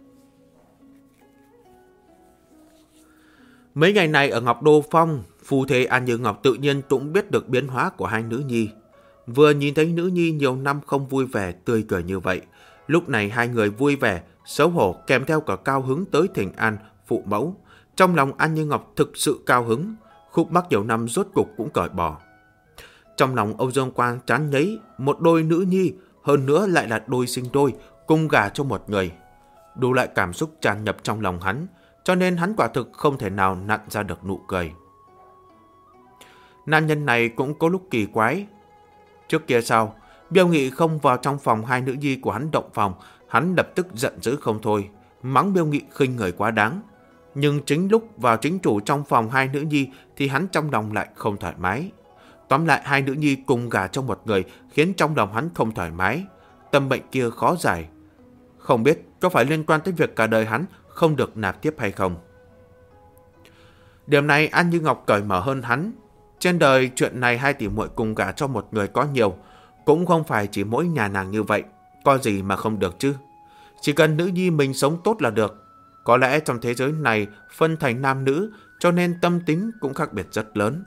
Mấy ngày này ở Ngọc Đô Phong, phu thê An Như Ngọc tự nhiên cũng biết được biến hóa của hai nữ nhi. Vừa nhìn thấy nữ nhi nhiều năm không vui vẻ tươi cười như vậy, lúc này hai người vui vẻ, xấu hổ kèm theo cả cao hứng tới thỉnh an phụ mẫu. Trong lòng An Như Ngọc thực sự cao hứng, khúc mắc nhiều năm rốt cục cũng cởi bỏ. Trong lòng Âu Dương Quang chán ngấy, một đôi nữ nhi, hơn nữa lại là đôi sinh đôi, cùng gả cho một người. Đủ lại cảm xúc tràn nhập trong lòng hắn, cho nên hắn quả thực không thể nào nặn ra được nụ cười. Nam nhân này cũng có lúc kỳ quái. Trước kia sao, Miêu Nghị không vào trong phòng hai nữ nhi của hắn động phòng, hắn lập tức giận dữ không thôi, mắng Miêu Nghị khinh người quá đáng. Nhưng chính lúc vào chính chủ trong phòng hai nữ nhi thì hắn trong lòng lại không thoải mái. Tóm lại hai nữ nhi cùng gả cho một người khiến trong lòng hắn không thoải mái. Tâm bệnh kia khó giải. Không biết có phải liên quan tới việc cả đời hắn không được nạp tiếp hay không. Điểm này An Như Ngọc cởi mở hơn hắn. Trên đời chuyện này hai tỷ muội cùng gả cho một người có nhiều, cũng không phải chỉ mỗi nhà nàng như vậy. Có gì mà không được chứ. Chỉ cần nữ nhi mình sống tốt là được. Có lẽ trong thế giới này phân thành nam nữ, cho nên tâm tính cũng khác biệt rất lớn.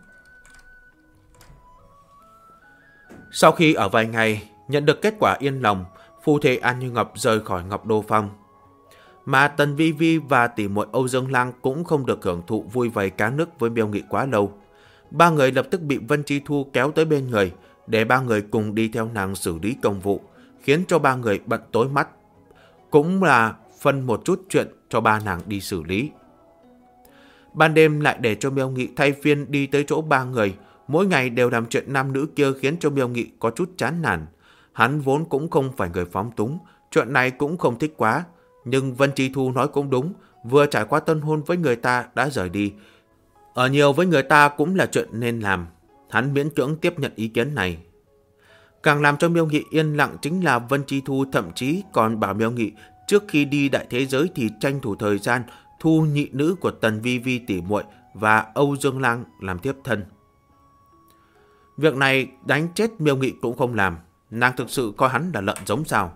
Sau khi ở vài ngày nhận được kết quả yên lòng, phu thê An Như Ngọc rời khỏi Ngọc Đô Phong. Mà Tần Vi Vi và tỷ muội Âu Dương Lang cũng không được hưởng thụ vui vầy cá nước với Miêu Nghị quá lâu. Ba người lập tức bị Vân Chi Thu kéo tới bên người, để ba người cùng đi theo nàng xử lý công vụ, khiến cho ba người bận tối mắt. Cũng là phân một chút chuyện cho ba nàng đi xử lý. Ban đêm lại để cho Miêu Nghị thay phiên đi tới chỗ ba người, mỗi ngày đều làm chuyện nam nữ kia khiến cho Miêu Nghị có chút chán nản. Hắn vốn cũng không phải người phóng túng, chuyện này cũng không thích quá. Nhưng Vân Chi Thu nói cũng đúng, vừa trải qua tân hôn với người ta đã rời đi. Ở nhiều với người ta cũng là chuyện nên làm. Hắn miễn cưỡng tiếp nhận ý kiến này. Càng làm cho Miêu Nghị yên lặng chính là Vân Chi Thu thậm chí còn bảo Miêu Nghị trước khi đi đại thế giới thì tranh thủ thời gian thu nhị nữ của Tần Vi Vi tỷ muội và Âu Dương Lang làm tiếp thân. Việc này đánh chết Miêu Nghị cũng không làm. Nàng thực sự coi hắn là lợn giống sao?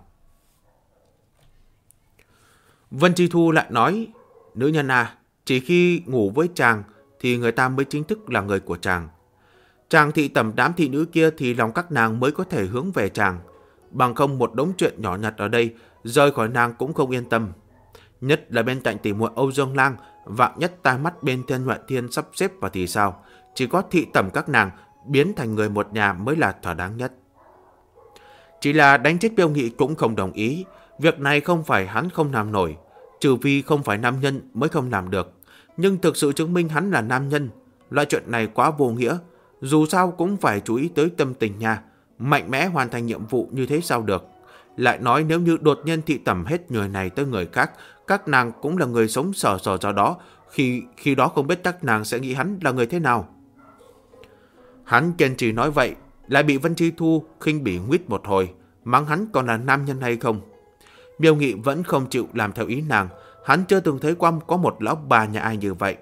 Vân Chi Thu lại nói, nữ nhân à, chỉ khi ngủ với chàng thì người ta mới chính thức là người của chàng. Chàng thị tẩm đám thị nữ kia thì lòng các nàng mới có thể hướng về chàng. bằng không một đống chuyện nhỏ nhặt ở đây, rời khỏi nàng cũng không yên tâm. Nhất là bên cạnh tỷ muội Âu Dương Lang, vạn nhất tai mắt bên Thiên Ngoại Thiên sắp xếp vào thì sao? Chỉ có thị tẩm các nàng biến thành người một nhà mới là thỏa đáng nhất. Chỉ là đánh chết Miêu Nghị cũng không đồng ý. Việc này không phải hắn không làm nổi, trừ vì không phải nam nhân mới không làm được. Nhưng thực sự chứng minh hắn là nam nhân. Loại chuyện này quá vô nghĩa. Dù sao cũng phải chú ý tới tâm tình nha. Mạnh mẽ hoàn thành nhiệm vụ như thế sao được. Lại nói nếu như đột nhiên thị tẩm hết người này tới người khác, các nàng cũng là người sống sờ sờ do đó. Khi đó không biết các nàng sẽ nghĩ hắn là người thế nào. Hắn kiên trì nói vậy, lại bị Vân Chi Thu khinh bỉ nguyết một hồi, mắng hắn còn là nam nhân hay không. Miêu Nghị vẫn không chịu làm theo ý nàng. Hắn chưa từng thấy qua có một lão bà nhà ai như vậy.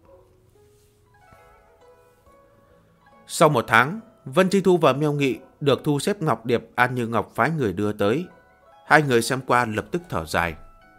Sau một tháng, Vân Chi Thu và Miêu Nghị được thu xếp ngọc điệp An Như Ngọc phái người đưa tới. Hai người xem qua lập tức thở dài.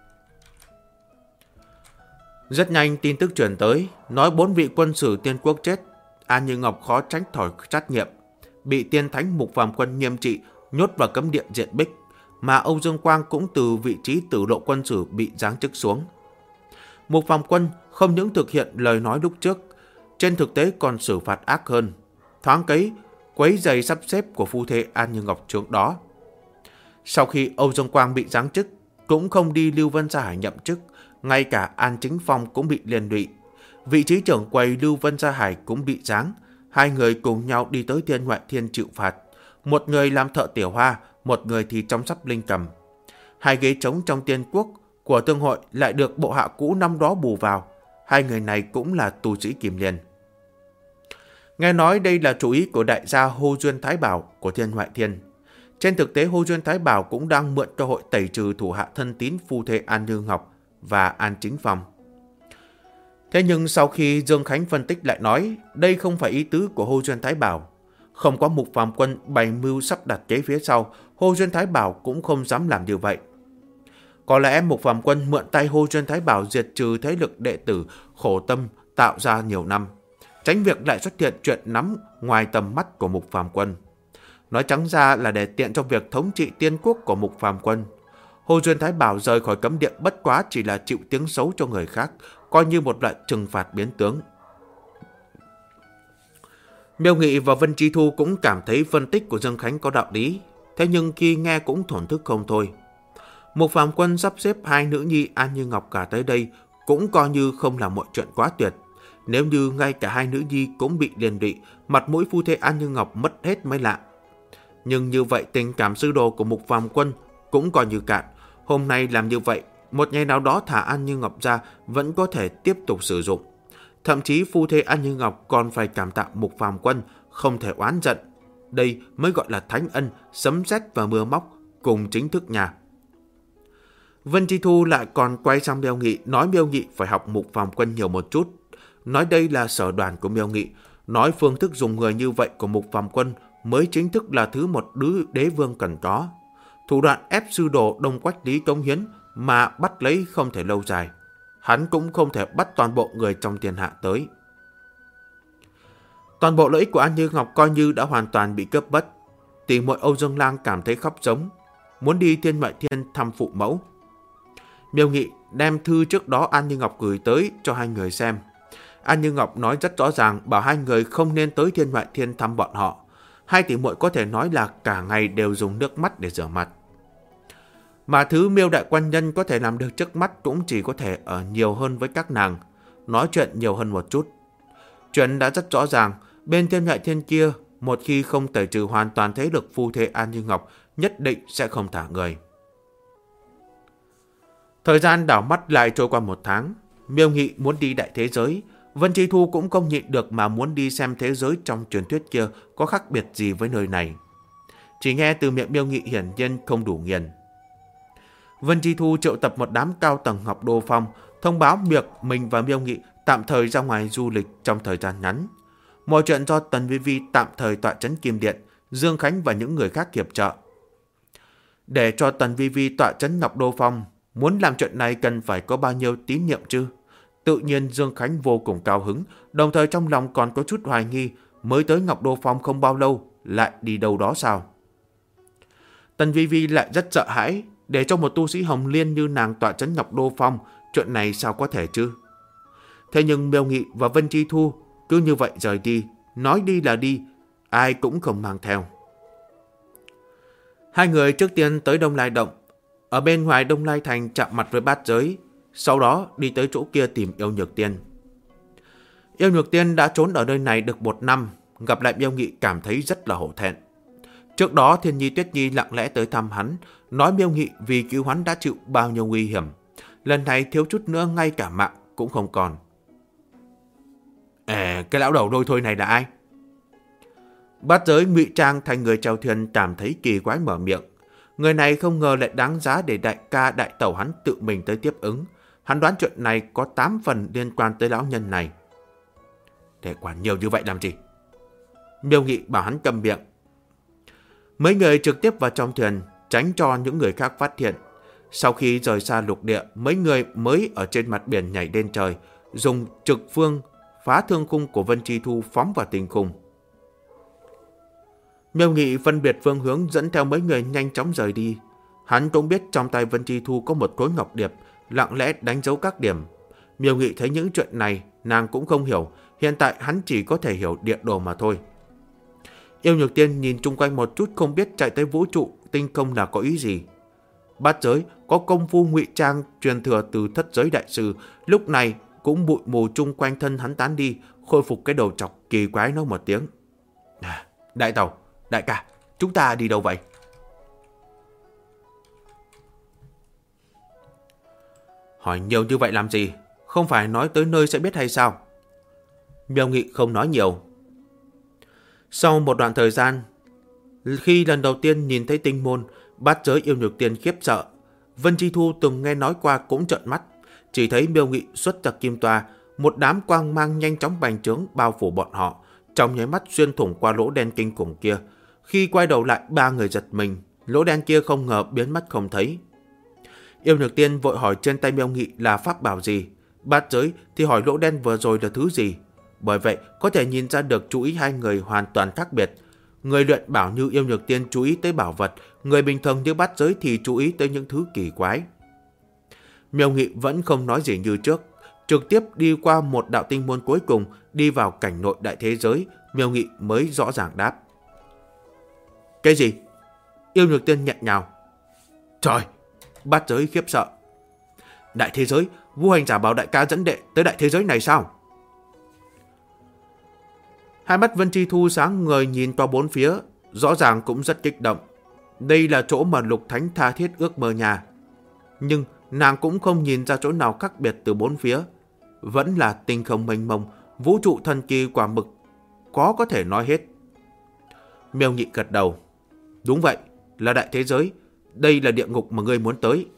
Rất nhanh tin tức truyền tới, nói 4 vị quân sử tiên quốc chết. An Như Ngọc khó tránh khỏi trách nhiệm, bị tiên thánh Mục Phàm Quân nghiêm trị, nhốt vào cấm địa diện bích, mà Âu Dương Quang cũng từ vị trí tử lộ quân sử bị giáng chức xuống. Mục Phàm Quân không những thực hiện lời nói lúc trước, trên thực tế còn xử phạt ác hơn, thoáng cấy quấy rầy sắp xếp của phu thê An Như Ngọc trước đó. Sau khi Âu Dương Quang bị giáng chức, cũng không đi Lưu Vân Gia Hải nhậm chức, ngay cả An Chính Phong cũng bị liên lụy. Vị trí trưởng quầy Lưu Vân Gia Hải cũng bị giáng. Hai người cùng nhau đi tới Thiên Ngoại Thiên chịu phạt. Một người làm thợ tiểu hoa, một người thì trong sắp linh cầm. Hai ghế trống trong tiên quốc của thương hội lại được bộ hạ cũ năm đó bù vào. Hai người này cũng là tu sĩ Kim Liên. Nghe nói đây là chủ ý của đại gia Hồ Duyên Thái Bảo của Thiên Ngoại Thiên. Trên thực tế Hồ Duyên Thái Bảo cũng đang mượn cơ hội tẩy trừ thủ hạ thân tín phu thê An Như Ngọc và An Chính Phong. Thế nhưng sau khi Dương Khánh phân tích lại nói, đây không phải ý tứ của Hồ Duyên Thái Bảo. Không có Mục Phàm Quân bày mưu sắp đặt kế phía sau, Hồ Duyên Thái Bảo cũng không dám làm như vậy. Có lẽ Mục Phàm Quân mượn tay Hồ Duyên Thái Bảo diệt trừ thế lực đệ tử khổ tâm tạo ra nhiều năm, tránh việc lại xuất hiện chuyện nắm ngoài tầm mắt của Mục Phàm Quân. Nói trắng ra là để tiện trong việc thống trị tiên quốc của Mục Phàm Quân. Hồ Duyên Thái Bảo rời khỏi cấm địa bất quá chỉ là chịu tiếng xấu cho người khác, coi như một loại trừng phạt biến tướng. Miêu Nghị và Vân Chi Thu cũng cảm thấy phân tích của Dương Khánh có đạo lý, thế nhưng khi nghe cũng thổn thức không thôi. Mục Phàm Quân sắp xếp hai nữ nhi An Như Ngọc cả tới đây cũng coi như không là mọi chuyện quá tuyệt. Nếu như ngay cả hai nữ nhi cũng bị liên lụy, mặt mũi phu thê An Như Ngọc mất hết mới lạ. Nhưng như vậy tình cảm sư đồ của Mục Phàm Quân cũng coi như cạn. Hôm nay làm như vậy, một ngày nào đó thả An Như Ngọc ra vẫn có thể tiếp tục sử dụng. Thậm chí phu thê An Như Ngọc còn phải cảm tạ Mục Phàm Quân, không thể oán giận. Đây mới gọi là thánh ân, sấm sét và mưa móc cùng chính thức nhà. Vân Chi Thu lại còn quay sang Miêu Nghị, nói Miêu Nghị phải học Mục Phàm Quân nhiều một chút. Nói đây là sở đoàn của Miêu Nghị, nói phương thức dùng người như vậy của Mục Phàm Quân mới chính thức là thứ một đế vương cần có. Thủ đoạn ép sư đồ Đông Quách Lý cống hiến mà bắt lấy không thể lâu dài. Hắn cũng không thể bắt toàn bộ người trong thiên hạ tới. Toàn bộ lợi ích của An Như Ngọc coi như đã hoàn toàn bị cướp mất. Tỷ muội Âu Dương Lang cảm thấy khóc giống, muốn đi Thiên Ngoại Thiên thăm phụ mẫu. Miêu Nghị đem thư trước đó An Như Ngọc gửi tới cho hai người xem. An Như Ngọc nói rất rõ ràng bảo hai người không nên tới Thiên Ngoại Thiên thăm bọn họ. Hai tỷ muội có thể nói là cả ngày đều dùng nước mắt để rửa mặt. Mà thứ Miêu đại quan nhân có thể làm được trước mắt cũng chỉ có thể ở nhiều hơn với các nàng, nói chuyện nhiều hơn một chút. Chuyện đã rất rõ ràng, bên Thiên Ngoại Thiên kia, một khi không tẩy trừ hoàn toàn thế lực phu thê An Như Ngọc, nhất định sẽ không thả người. Thời gian đảo mắt lại trôi qua một tháng, Miêu Nghị muốn đi đại thế giới, Vân Chi Thu cũng không nhịn được mà muốn đi xem thế giới trong truyền thuyết kia có khác biệt gì với nơi này. Chỉ nghe từ miệng Miêu Nghị hiển nhiên không đủ nghiền. Vân Chi Thu triệu tập một đám cao tầng Ngọc Đô Phong, thông báo việc mình và Miêu Nghị tạm thời ra ngoài du lịch trong thời gian ngắn. Mọi chuyện do Tần Vi Vi tạm thời tọa trấn Kim Điện, Dương Khánh và những người khác hiệp trợ. Để cho Tần Vi Vi tọa trấn Ngọc Đô Phong, muốn làm chuyện này cần phải có bao nhiêu tín nhiệm chứ? Tự nhiên Dương Khánh vô cùng cao hứng, đồng thời trong lòng còn có chút hoài nghi, mới tới Ngọc Đô Phong không bao lâu, lại đi đâu đó sao? Tần Vi Vi lại rất sợ hãi, để cho một tu sĩ Hồng Liên như nàng tọa trấn Ngọc Đô Phong, chuyện này sao có thể chứ? Thế nhưng Miêu Nghị và Vân Chi Thu cứ như vậy rời đi, nói đi là đi, ai cũng không mang theo. Hai người trước tiên tới Đông Lai Động, ở bên ngoài Đông Lai Thành chạm mặt với Bát Giới, sau đó đi tới chỗ kia tìm Yêu Nhược Tiên. Yêu Nhược Tiên đã trốn ở nơi này được 1 năm, gặp lại Miêu Nghị cảm thấy rất là hổ thẹn. Trước đó Thiên Nhi Tuyết Nhi lặng lẽ tới thăm hắn, nói Miêu Nghị vì cứu hắn đã chịu bao nhiêu nguy hiểm. Lần này thiếu chút nữa ngay cả mạng cũng không còn. Cái lão đầu đôi thôi này là ai? Bát Giới ngụy trang thành người chèo thuyền cảm thấy kỳ quái mở miệng. Người này không ngờ lại đáng giá để đại ca đại tẩu hắn tự mình tới tiếp ứng. Hắn đoán chuyện này có 8 phần liên quan tới lão nhân này. Để quản nhiều như vậy làm gì? Miêu Nghị bảo hắn cầm miệng. Mấy người trực tiếp vào trong thuyền, tránh cho những người khác phát hiện. Sau khi rời xa lục địa, mấy người mới ở trên mặt biển nhảy lên trời, dùng trực phương phá thương khung của Vân Chi Thu phóng vào tinh khung. Miêu Nghị phân biệt phương hướng dẫn theo mấy người nhanh chóng rời đi. Hắn cũng biết trong tay Vân Chi Thu có một khối ngọc điệp, lặng lẽ đánh dấu các điểm. Miêu Nghị thấy những chuyện này, nàng cũng không hiểu, hiện tại hắn chỉ có thể hiểu địa đồ mà thôi. Yêu Nhược Tiên nhìn chung quanh một chút không biết chạy tới vũ trụ, tinh không là có ý gì. Bát Giới có công phu ngụy trang truyền thừa từ Thất Giới Đại Sư, lúc này cũng bụi mù chung quanh thân hắn tán đi, khôi phục cái đầu chọc kỳ quái nói một tiếng. Đại tẩu, đại ca, chúng ta đi đâu vậy? Hỏi nhiều như vậy làm gì? Không phải nói tới nơi sẽ biết hay sao? Miêu Nghị không nói nhiều. Sau một đoạn thời gian, khi lần đầu tiên nhìn thấy tinh môn, Bát Giới Yêu Nhược Tiên khiếp sợ. Vân Chi Thu từng nghe nói qua cũng trợn mắt, chỉ thấy Miêu Nghị xuất ra kim toa, một đám quang mang nhanh chóng bành trướng bao phủ bọn họ, trong nháy mắt xuyên thủng qua lỗ đen kinh khủng kia. Khi quay đầu lại, 3 người giật mình, lỗ đen kia không ngờ biến mất không thấy. Yêu Nhược Tiên vội hỏi trên tay Miêu Nghị là pháp bảo gì, Bát Giới thì hỏi lỗ đen vừa rồi là thứ gì. Bởi vậy có thể nhìn ra được chú ý hai người hoàn toàn khác biệt. Người luyện bảo như Yêu Nhược Tiên chú ý tới bảo vật, người bình thường như Bát Giới thì chú ý tới những thứ kỳ quái. Miêu Nghị vẫn không nói gì như trước, trực tiếp đi qua một đạo tinh môn cuối cùng, đi vào cảnh nội đại thế giới. Miêu Nghị mới rõ ràng đáp. Cái gì? Yêu Nhược Tiên nhẹ nhào. Trời! Bát Giới khiếp sợ. Đại thế giới? Vu Hành Giả bảo đại ca dẫn đệ tới đại thế giới này sao? Hai mắt Vân Chi Thu sáng ngời nhìn qua bốn phía, rõ ràng cũng rất kích động. Đây là chỗ mà Lục Thánh tha thiết ước mơ nhà. Nhưng nàng cũng không nhìn ra chỗ nào khác biệt từ bốn phía. Vẫn là tinh không mênh mông, vũ trụ thần kỳ quả mực, có thể nói hết. Miêu Nghị gật đầu. Đúng vậy, là đại thế giới. Đây là địa ngục mà ngươi muốn tới.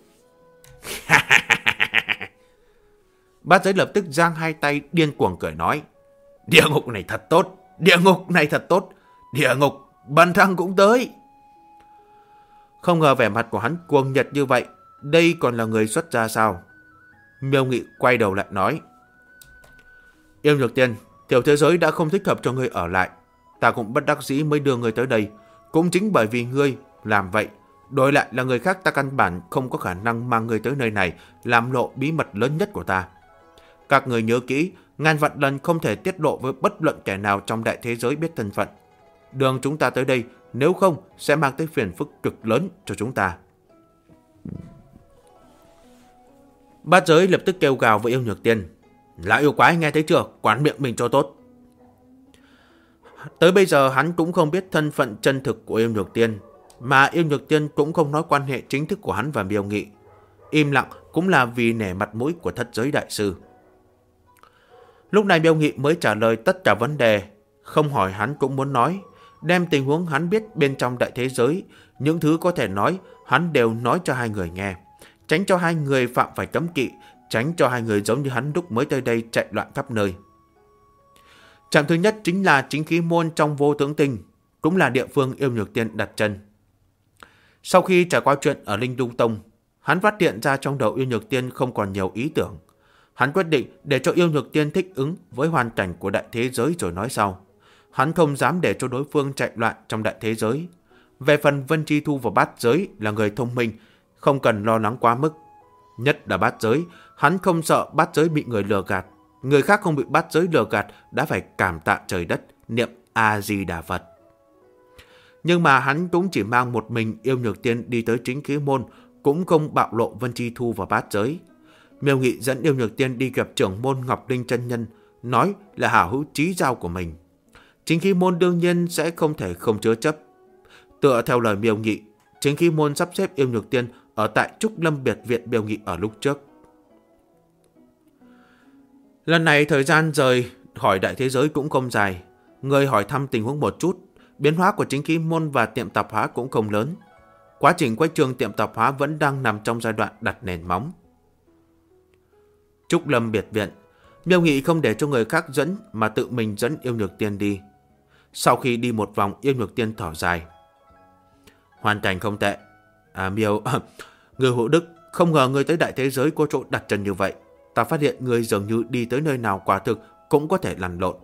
Bát Giới lập tức giang hai tay điên cuồng cười nói. Địa ngục này thật tốt, địa ngục này thật tốt, địa ngục, bần tăng cũng tới. Không ngờ vẻ mặt của hắn cuồng nhiệt như vậy, đây còn là người xuất gia sao? Miêu Nghị quay đầu lại nói. Yêu Nhược Tiên, tiểu thế giới đã không thích hợp cho ngươi ở lại. Ta cũng bất đắc dĩ mới đưa ngươi tới đây. Cũng chính bởi vì ngươi làm vậy, đổi lại là người khác ta căn bản không có khả năng mang ngươi tới nơi này, làm lộ bí mật lớn nhất của ta. Các người nhớ kỹ, ngàn vạn lần không thể tiết lộ với bất luận kẻ nào trong đại thế giới biết thân phận. Đường chúng ta tới đây, nếu không sẽ mang tới phiền phức cực lớn cho chúng ta. Bát Giới lập tức kêu gào với Yêu Nhược Tiên. Lão yêu quái nghe thấy chưa, quản miệng mình cho tốt. Tới bây giờ hắn cũng không biết thân phận chân thực của Yêu Nhược Tiên, mà Yêu Nhược Tiên cũng không nói quan hệ chính thức của hắn và Miêu Nghị. Im lặng cũng là vì nể mặt mũi của Thất Giới Đại Sư. Lúc này Miêu Nghị mới trả lời tất cả vấn đề, không hỏi hắn cũng muốn nói, đem tình huống hắn biết bên trong đại thế giới, những thứ có thể nói, hắn đều nói cho hai người nghe, tránh cho hai người phạm phải cấm kỵ, tránh cho hai người giống như hắn lúc mới tới đây chạy loạn khắp nơi. Trạm thứ nhất chính là chính khí môn trong Vô Tướng Tinh, cũng là địa phương Yêu Nhược Tiên đặt chân. Sau khi trải qua chuyện ở Linh Lung Tông, hắn phát hiện ra trong đầu Yêu Nhược Tiên không còn nhiều ý tưởng. Hắn quyết định để cho Yêu Nhược Tiên thích ứng với hoàn cảnh của đại thế giới rồi nói sau. Hắn không dám để cho đối phương chạy loạn trong đại thế giới. Về phần Vân Chi Thu và Bát Giới là người thông minh, không cần lo lắng quá mức. Nhất là Bát Giới, hắn không sợ Bát Giới bị người lừa gạt. Người khác không bị Bát Giới lừa gạt đã phải cảm tạ trời đất, niệm A-di-đà Phật. Nhưng mà hắn cũng chỉ mang một mình Yêu Nhược Tiên đi tới Chính Khí Môn, cũng không bạo lộ Vân Chi Thu và Bát Giới. Miêu Nghị dẫn Yêu Nhược Tiên đi gặp trưởng môn Ngọc Linh chân nhân, nói là hảo hữu chí giao của mình. Chính Khí Môn đương nhiên sẽ không thể không chứa chấp. Tựa theo lời Miêu Nghị, Chính Khí Môn sắp xếp Yêu Nhược Tiên ở tại Trúc Lâm biệt viện Miêu Nghị ở lúc trước. Lần này thời gian rời khỏi đại thế giới cũng không dài, người hỏi thăm tình huống một chút. Biến hóa của Chính Khí Môn và tiệm tạp hóa cũng không lớn. Quá trình quay trường tiệm tạp hóa vẫn đang nằm trong giai đoạn đặt nền móng. Trúc Lâm biệt viện, Miêu Nghị không để cho người khác dẫn mà tự mình dẫn Yêu Nhược Tiên đi. Sau khi đi một vòng, Yêu Nhược Tiên thở dài. Hoàn cảnh không tệ. Người hộ đức, không ngờ ngươi tới đại thế giới có chỗ đặt chân như vậy. Ta phát hiện ngươi dường như đi tới nơi nào quả thực cũng có thể lăn lộn.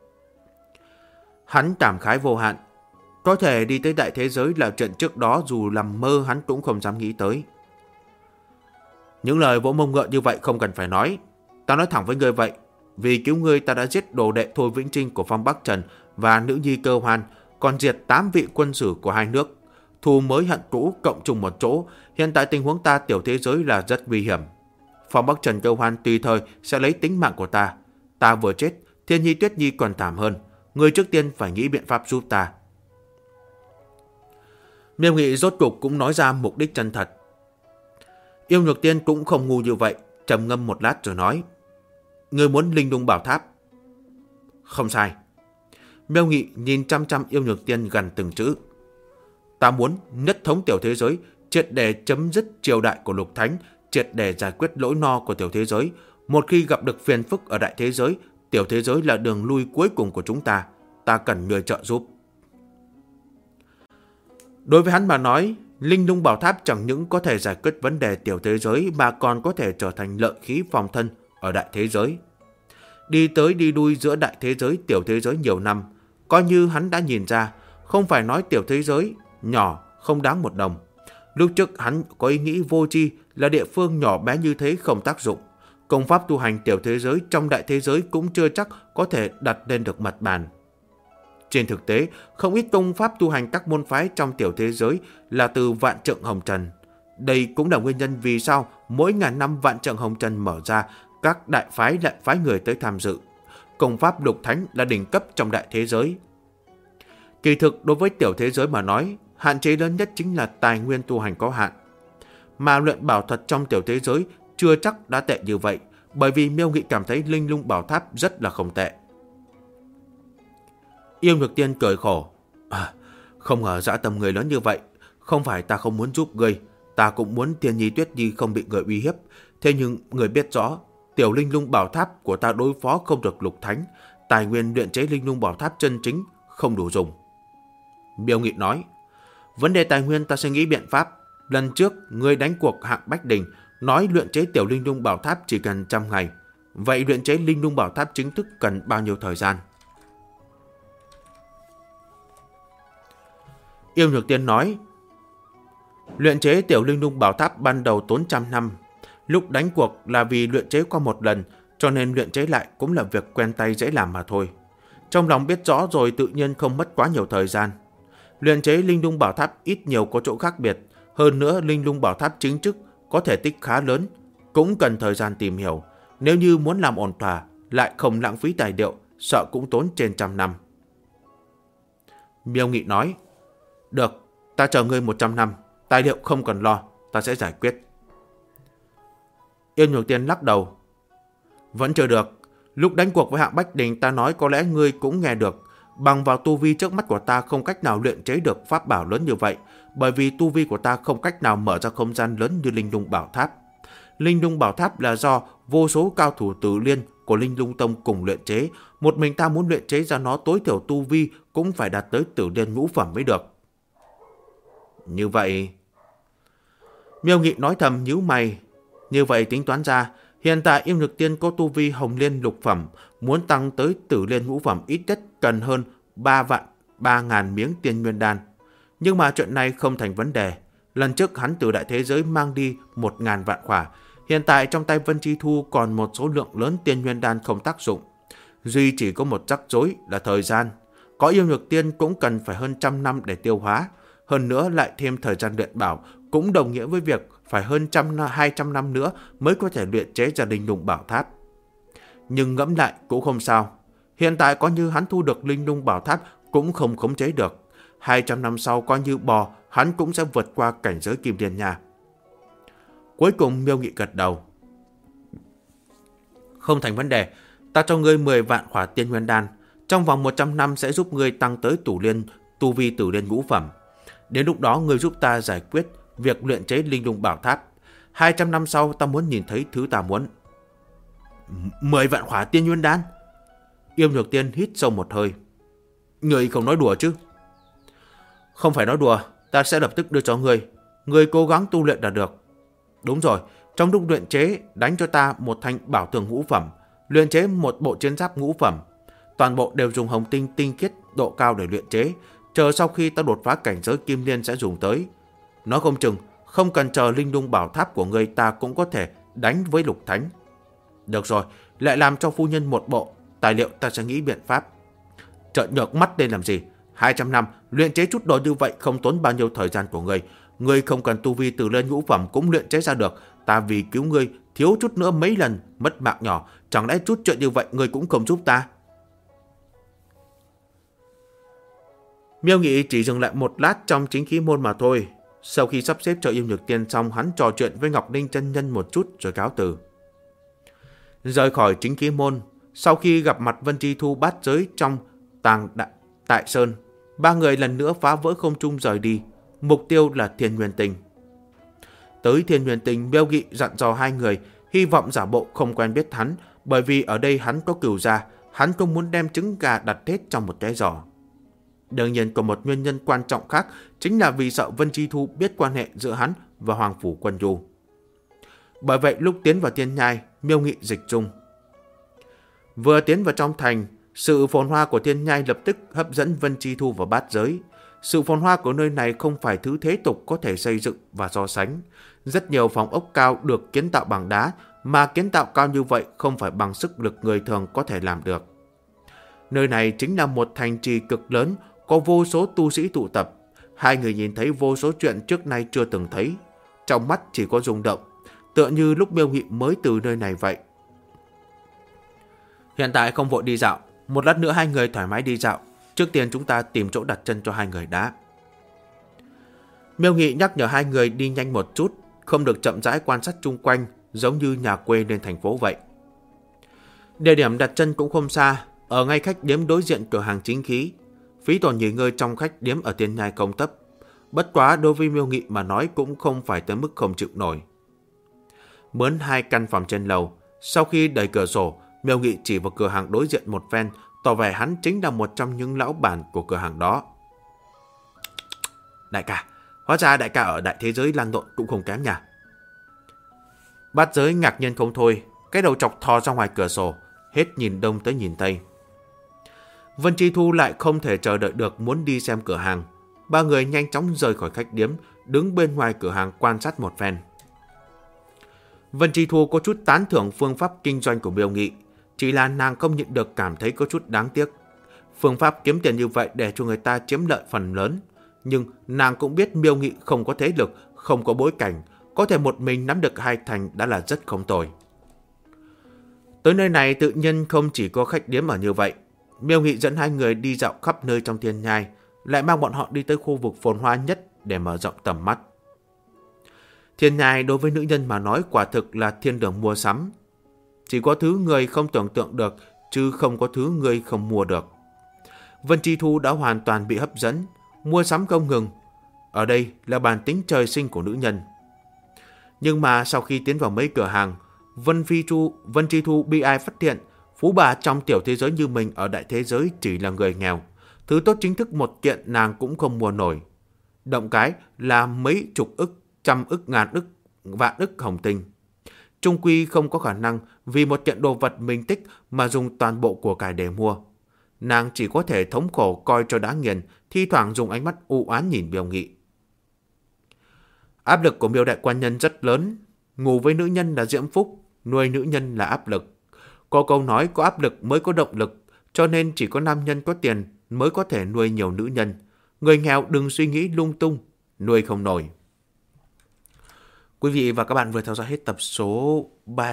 Hắn cảm khái vô hạn. Có thể đi tới đại thế giới là chuyện trước đó dù nằm mơ hắn cũng không dám nghĩ tới. Những lời vỗ mông ngựa như vậy không cần phải nói. Ta nói thẳng với ngươi vậy. Vì cứu ngươi ta đã giết đồ đệ Thôi Vĩnh Trinh của Phong Bắc Trần và nữ nhi Cơ Hoan, còn diệt 8 vị quân sử của hai nước. Thù mới hận cũ cộng chung một chỗ. Hiện tại tình huống ta tiểu thế giới là rất nguy hiểm. Phong Bắc Trần Cơ Hoan tùy thời sẽ lấy tính mạng của ta. Ta vừa chết, Thiên Nhi Tuyết Nhi còn thảm hơn. Ngươi trước tiên phải nghĩ biện pháp giúp ta. Miêu Nghị rốt cục cũng nói ra mục đích chân thật. Yêu Nhược Tiên cũng không ngu như vậy, trầm ngâm một lát rồi nói. Ngươi muốn Linh Lung Bảo Tháp? Không sai. Miêu Nghị nhìn chăm chăm Yêu Nhược Tiên gần từng chữ. Ta muốn nhất thống tiểu thế giới, triệt để chấm dứt triều đại của Lục Thánh, triệt để giải quyết lỗi no của tiểu thế giới. Một khi gặp được phiền phức ở đại thế giới, tiểu thế giới là đường lui cuối cùng của chúng ta. Ta cần người trợ giúp. Đối với hắn mà nói, Linh Lung Bảo Tháp chẳng những có thể giải quyết vấn đề tiểu thế giới mà còn có thể trở thành lợi khí phòng thân ở đại thế giới. Đi tới đi lui giữa đại thế giới tiểu thế giới nhiều năm, coi như hắn đã nhìn ra, không phải nói tiểu thế giới nhỏ không đáng một đồng. Lúc trước hắn có ý nghĩ vô tri là địa phương nhỏ bé như thế không tác dụng. Công pháp tu hành tiểu thế giới trong đại thế giới cũng chưa chắc có thể đặt lên được mặt bàn. Trên thực tế, không ít công pháp tu hành các môn phái trong tiểu thế giới là từ Vạn Trượng Hồng Trần. Đây cũng là nguyên nhân vì sao mỗi ngàn năm Vạn Trượng Hồng Trần mở ra, các đại phái lại phái người tới tham dự. Công pháp Lục Thánh là đỉnh cấp trong đại thế giới. Kỳ thực đối với tiểu thế giới mà nói, hạn chế lớn nhất chính là tài nguyên tu hành có hạn. Mà luyện bảo thuật trong tiểu thế giới chưa chắc đã tệ như vậy, bởi vì Miêu Nghị cảm thấy Linh Lung Bảo Tháp rất là không tệ. Yêu Nhược Tiên cười khổ. Không ngờ dã tâm người lớn như vậy. Không phải ta không muốn giúp người, ta cũng muốn Thiên Nhi Tuyết Nhi không bị người uy hiếp. Thế nhưng người biết rõ, tiểu Linh Lung Bảo Tháp của ta đối phó không được Lục Thánh. Tài nguyên luyện chế Linh Lung Bảo Tháp chân chính không đủ dùng. Miêu Nghị nói. Vấn đề tài nguyên ta sẽ nghĩ biện pháp. Lần trước người đánh cuộc hạng Bách Đình, nói luyện chế tiểu Linh Lung Bảo Tháp chỉ cần 100 ngày. Vậy luyện chế Linh Lung Bảo Tháp chính thức cần bao nhiêu thời gian? Yêu Nhược Tiên nói. Luyện chế tiểu Linh Lung Bảo Tháp ban đầu tốn 100 năm. Lúc đánh cuộc là vì luyện chế qua một lần, cho nên luyện chế lại cũng là việc quen tay dễ làm mà thôi. Trong lòng biết rõ rồi tự nhiên không mất quá nhiều thời gian. Luyện chế Linh Lung Bảo Tháp ít nhiều có chỗ khác biệt. Hơn nữa Linh Lung Bảo Tháp chính thức có thể tích khá lớn, cũng cần thời gian tìm hiểu. Nếu như muốn làm ổn thỏa, lại không lãng phí tài liệu, sợ cũng tốn trên 100 năm. Miêu Nghị nói. Được, ta chờ ngươi 100 năm, tài liệu không cần lo, ta sẽ giải quyết. Yêu Nhược Tiên lắc đầu. Vẫn chưa được, lúc đánh cuộc với hạng Bách Đình ta nói có lẽ ngươi cũng nghe được. Bằng vào tu vi trước mắt của ta không cách nào luyện chế được pháp bảo lớn như vậy, bởi vì tu vi của ta không cách nào mở ra không gian lớn như Linh Lung Bảo Tháp. Linh Lung Bảo Tháp là do vô số cao thủ Tử Liên của Linh Lung Tông cùng luyện chế. Một mình ta muốn luyện chế ra nó tối thiểu tu vi cũng phải đạt tới Tử Liên ngũ phẩm mới được. Như vậy... Miêu Nghị nói thầm nhíu mày. Như vậy tính toán ra, hiện tại Yêu Nhược Tiên có tu vi Hồng Liên lục phẩm, muốn tăng tới Tử Liên ngũ phẩm ít nhất cần hơn 3.000 miếng tiên nguyên đan. Nhưng mà chuyện này không thành vấn đề. Lần trước hắn từ đại thế giới mang đi 1.000 vạn khỏa. Hiện tại trong tay Vân Chi Thu còn một số lượng lớn tiên nguyên đan không tác dụng. Duy chỉ có một rắc rối là thời gian. Có yêu nhược tiên cũng cần phải hơn 100 năm để tiêu hóa. Hơn nữa lại thêm thời gian luyện bảo, cũng đồng nghĩa với việc phải hơn 200 năm nữa mới có thể luyện chế ra linh lung bảo tháp. Nhưng ngẫm lại cũng không sao. Hiện tại có như hắn thu được linh lung bảo tháp cũng không khống chế được. 200 năm sau coi như bò, hắn cũng sẽ vượt qua cảnh giới kim tiên nha. Cuối cùng Miêu Nghị gật đầu. Không thành vấn đề, ta cho ngươi 10 vạn khỏa tiên nguyên đan. Trong vòng 100 năm sẽ giúp ngươi tăng tới tu vi tử liên ngũ phẩm. Đến lúc đó ngươi giúp ta giải quyết việc luyện chế linh lung bảo tháp. 200 năm sau ta muốn nhìn thấy thứ ta muốn. 10 vạn khỏa tiên nguyên đan? Yêu nhược tiên hít sâu một hơi. Ngươi không nói đùa chứ? Không phải nói đùa, ta sẽ lập tức đưa cho ngươi. Ngươi cố gắng tu luyện là được. Đúng rồi, trong lúc luyện chế, đánh cho ta một thanh bảo tường ngũ phẩm, luyện chế một bộ chiến giáp ngũ phẩm. Toàn bộ đều dùng hồng tinh tinh khiết độ cao để luyện chế, chờ sau khi ta đột phá cảnh giới kim liên sẽ dùng tới. Nói không chừng, không cần chờ linh lung bảo tháp của ngươi ta cũng có thể đánh với lục thánh. Được rồi, lại làm cho phu nhân một bộ, tài liệu ta sẽ nghĩ biện pháp. Trợn nhợt mắt lên làm gì? 200 năm, luyện chế chút đồ như vậy không tốn bao nhiêu thời gian của ngươi. Ngươi không cần tu vi từ lên ngũ phẩm cũng luyện chế ra được. Ta vì cứu ngươi, thiếu chút nữa mấy lần, mất mạng nhỏ. Chẳng lẽ chút chuyện như vậy ngươi cũng không giúp ta? Miêu Nghị chỉ dừng lại một lát trong chính khí môn mà thôi. Sau khi sắp xếp cho yêu nhược tiên xong, hắn trò chuyện với Ngọc Ninh chân nhân một chút rồi cáo từ. Rời khỏi chính khí môn, sau khi gặp mặt Vân Chi Thu bát giới trong Tại Sơn, ba người lần nữa phá vỡ không trung rời đi. Mục tiêu là Thiên Nguyên Tinh. Tới Thiên Nguyên Tinh, Miêu Nghị dặn dò hai người hy vọng giả bộ không quen biết hắn, bởi vì ở đây hắn có cửu gia, hắn không muốn đem trứng gà đặt hết trong một cái giỏ. Đương nhiên còn một nguyên nhân quan trọng khác, chính là vì sợ Vân Chi Thu biết quan hệ giữa hắn và Hoàng Phủ Quân Du. Bởi vậy lúc tiến vào Thiên Nhai, Miêu Nghị dịch dung. Vừa tiến vào trong thành, sự phồn hoa của Thiên Nhai lập tức hấp dẫn Vân Chi Thu vào bát giới. Sự phồn hoa của nơi này không phải thứ thế tục có thể xây dựng và so sánh. Rất nhiều phòng ốc cao được kiến tạo bằng đá, mà kiến tạo cao như vậy không phải bằng sức lực người thường có thể làm được. Nơi này chính là một thành trì cực lớn, có vô số tu sĩ tụ tập. Hai người nhìn thấy vô số chuyện trước nay chưa từng thấy. Trong mắt chỉ có rung động, tựa như lúc Miêu Nghị mới từ nơi này vậy. Hiện tại không vội đi dạo, một lát nữa hai người thoải mái đi dạo. Trước tiên chúng ta tìm chỗ đặt chân cho hai người đã. Miêu Nghị nhắc nhở hai người đi nhanh một chút, không được chậm rãi quan sát chung quanh, giống như nhà quê lên thành phố vậy. Địa điểm đặt chân cũng không xa, ở ngay khách điếm đối diện cửa hàng chính khí. Phí tổn nghỉ ngơi trong khách điếm ở Thiên Nhai không thấp. Bất quá đối với Miêu Nghị mà nói cũng không phải tới mức không chịu nổi. Mướn 2 căn phòng trên lầu, sau khi đẩy cửa sổ, Miêu Nghị chỉ vào cửa hàng đối diện một phen, tỏ vẻ hắn chính là một trong những lão bản của cửa hàng đó. Đại ca, hóa ra đại ca ở đại thế giới lan lộn cũng không kém nha. Bát giới ngạc nhiên không thôi, cái đầu chọc thò ra ngoài cửa sổ, hết nhìn đông tới nhìn tây. Vân Chi Thu lại không thể chờ đợi được muốn đi xem cửa hàng. Ba người nhanh chóng rời khỏi khách điếm, đứng bên ngoài cửa hàng quan sát một phen. Vân Chi Thu có chút tán thưởng phương pháp kinh doanh của Miêu Nghị, chỉ là nàng không nhịn được cảm thấy có chút đáng tiếc. Phương pháp kiếm tiền như vậy để cho người ta chiếm lợi phần lớn, nhưng nàng cũng biết Miêu Nghị không có thế lực, không có bối cảnh, có thể một mình nắm được 2 thành đã là rất không tồi. Tới nơi này tự nhiên không chỉ có khách điếm ở như vậy. Miêu Nghị dẫn hai người đi dạo khắp nơi trong Thiên Nhai, lại mang bọn họ đi tới khu vực phồn hoa nhất để mở rộng tầm mắt. Thiên Nhai đối với nữ nhân mà nói quả thực là thiên đường mua sắm. Chỉ có thứ người không tưởng tượng được, chứ không có thứ người không mua được. Vân Chi Thu đã hoàn toàn bị hấp dẫn, mua sắm không ngừng. Ở đây là bản tính trời sinh của nữ nhân. Nhưng mà sau khi tiến vào mấy cửa hàng, Vân Chi Thu bị ai phát hiện phú bà trong tiểu thế giới như mình ở đại thế giới chỉ là người nghèo. Thứ tốt chính thức một kiện nàng cũng không mua nổi. Động cái là mấy chục ức, trăm ức, ngàn ức, vạn ức hồng tinh. Trung quy không có khả năng vì một kiện đồ vật mình thích mà dùng toàn bộ của cải để mua. Nàng chỉ có thể thống khổ coi cho đã nghiền, thi thoảng dùng ánh mắt u oán nhìn Miêu Nghị. Áp lực của Miêu đại quan nhân rất lớn. Ngủ với nữ nhân là diễm phúc, nuôi nữ nhân là áp lực. Có câu nói có áp lực mới có động lực, cho nên chỉ có nam nhân có tiền mới có thể nuôi nhiều nữ nhân. Người nghèo đừng suy nghĩ lung tung, nuôi không nổi. Quý vị và các bạn vừa theo dõi hết tập số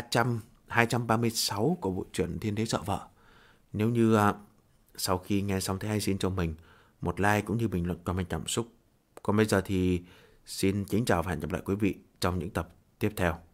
236 của bộ truyện Thiên Đế Sợ Vợ. Nếu như sau khi nghe xong thấy hay, xin cho mình một like cũng như bình luận comment cảm xúc. Còn bây giờ thì xin kính chào và hẹn gặp lại quý vị trong những tập tiếp theo.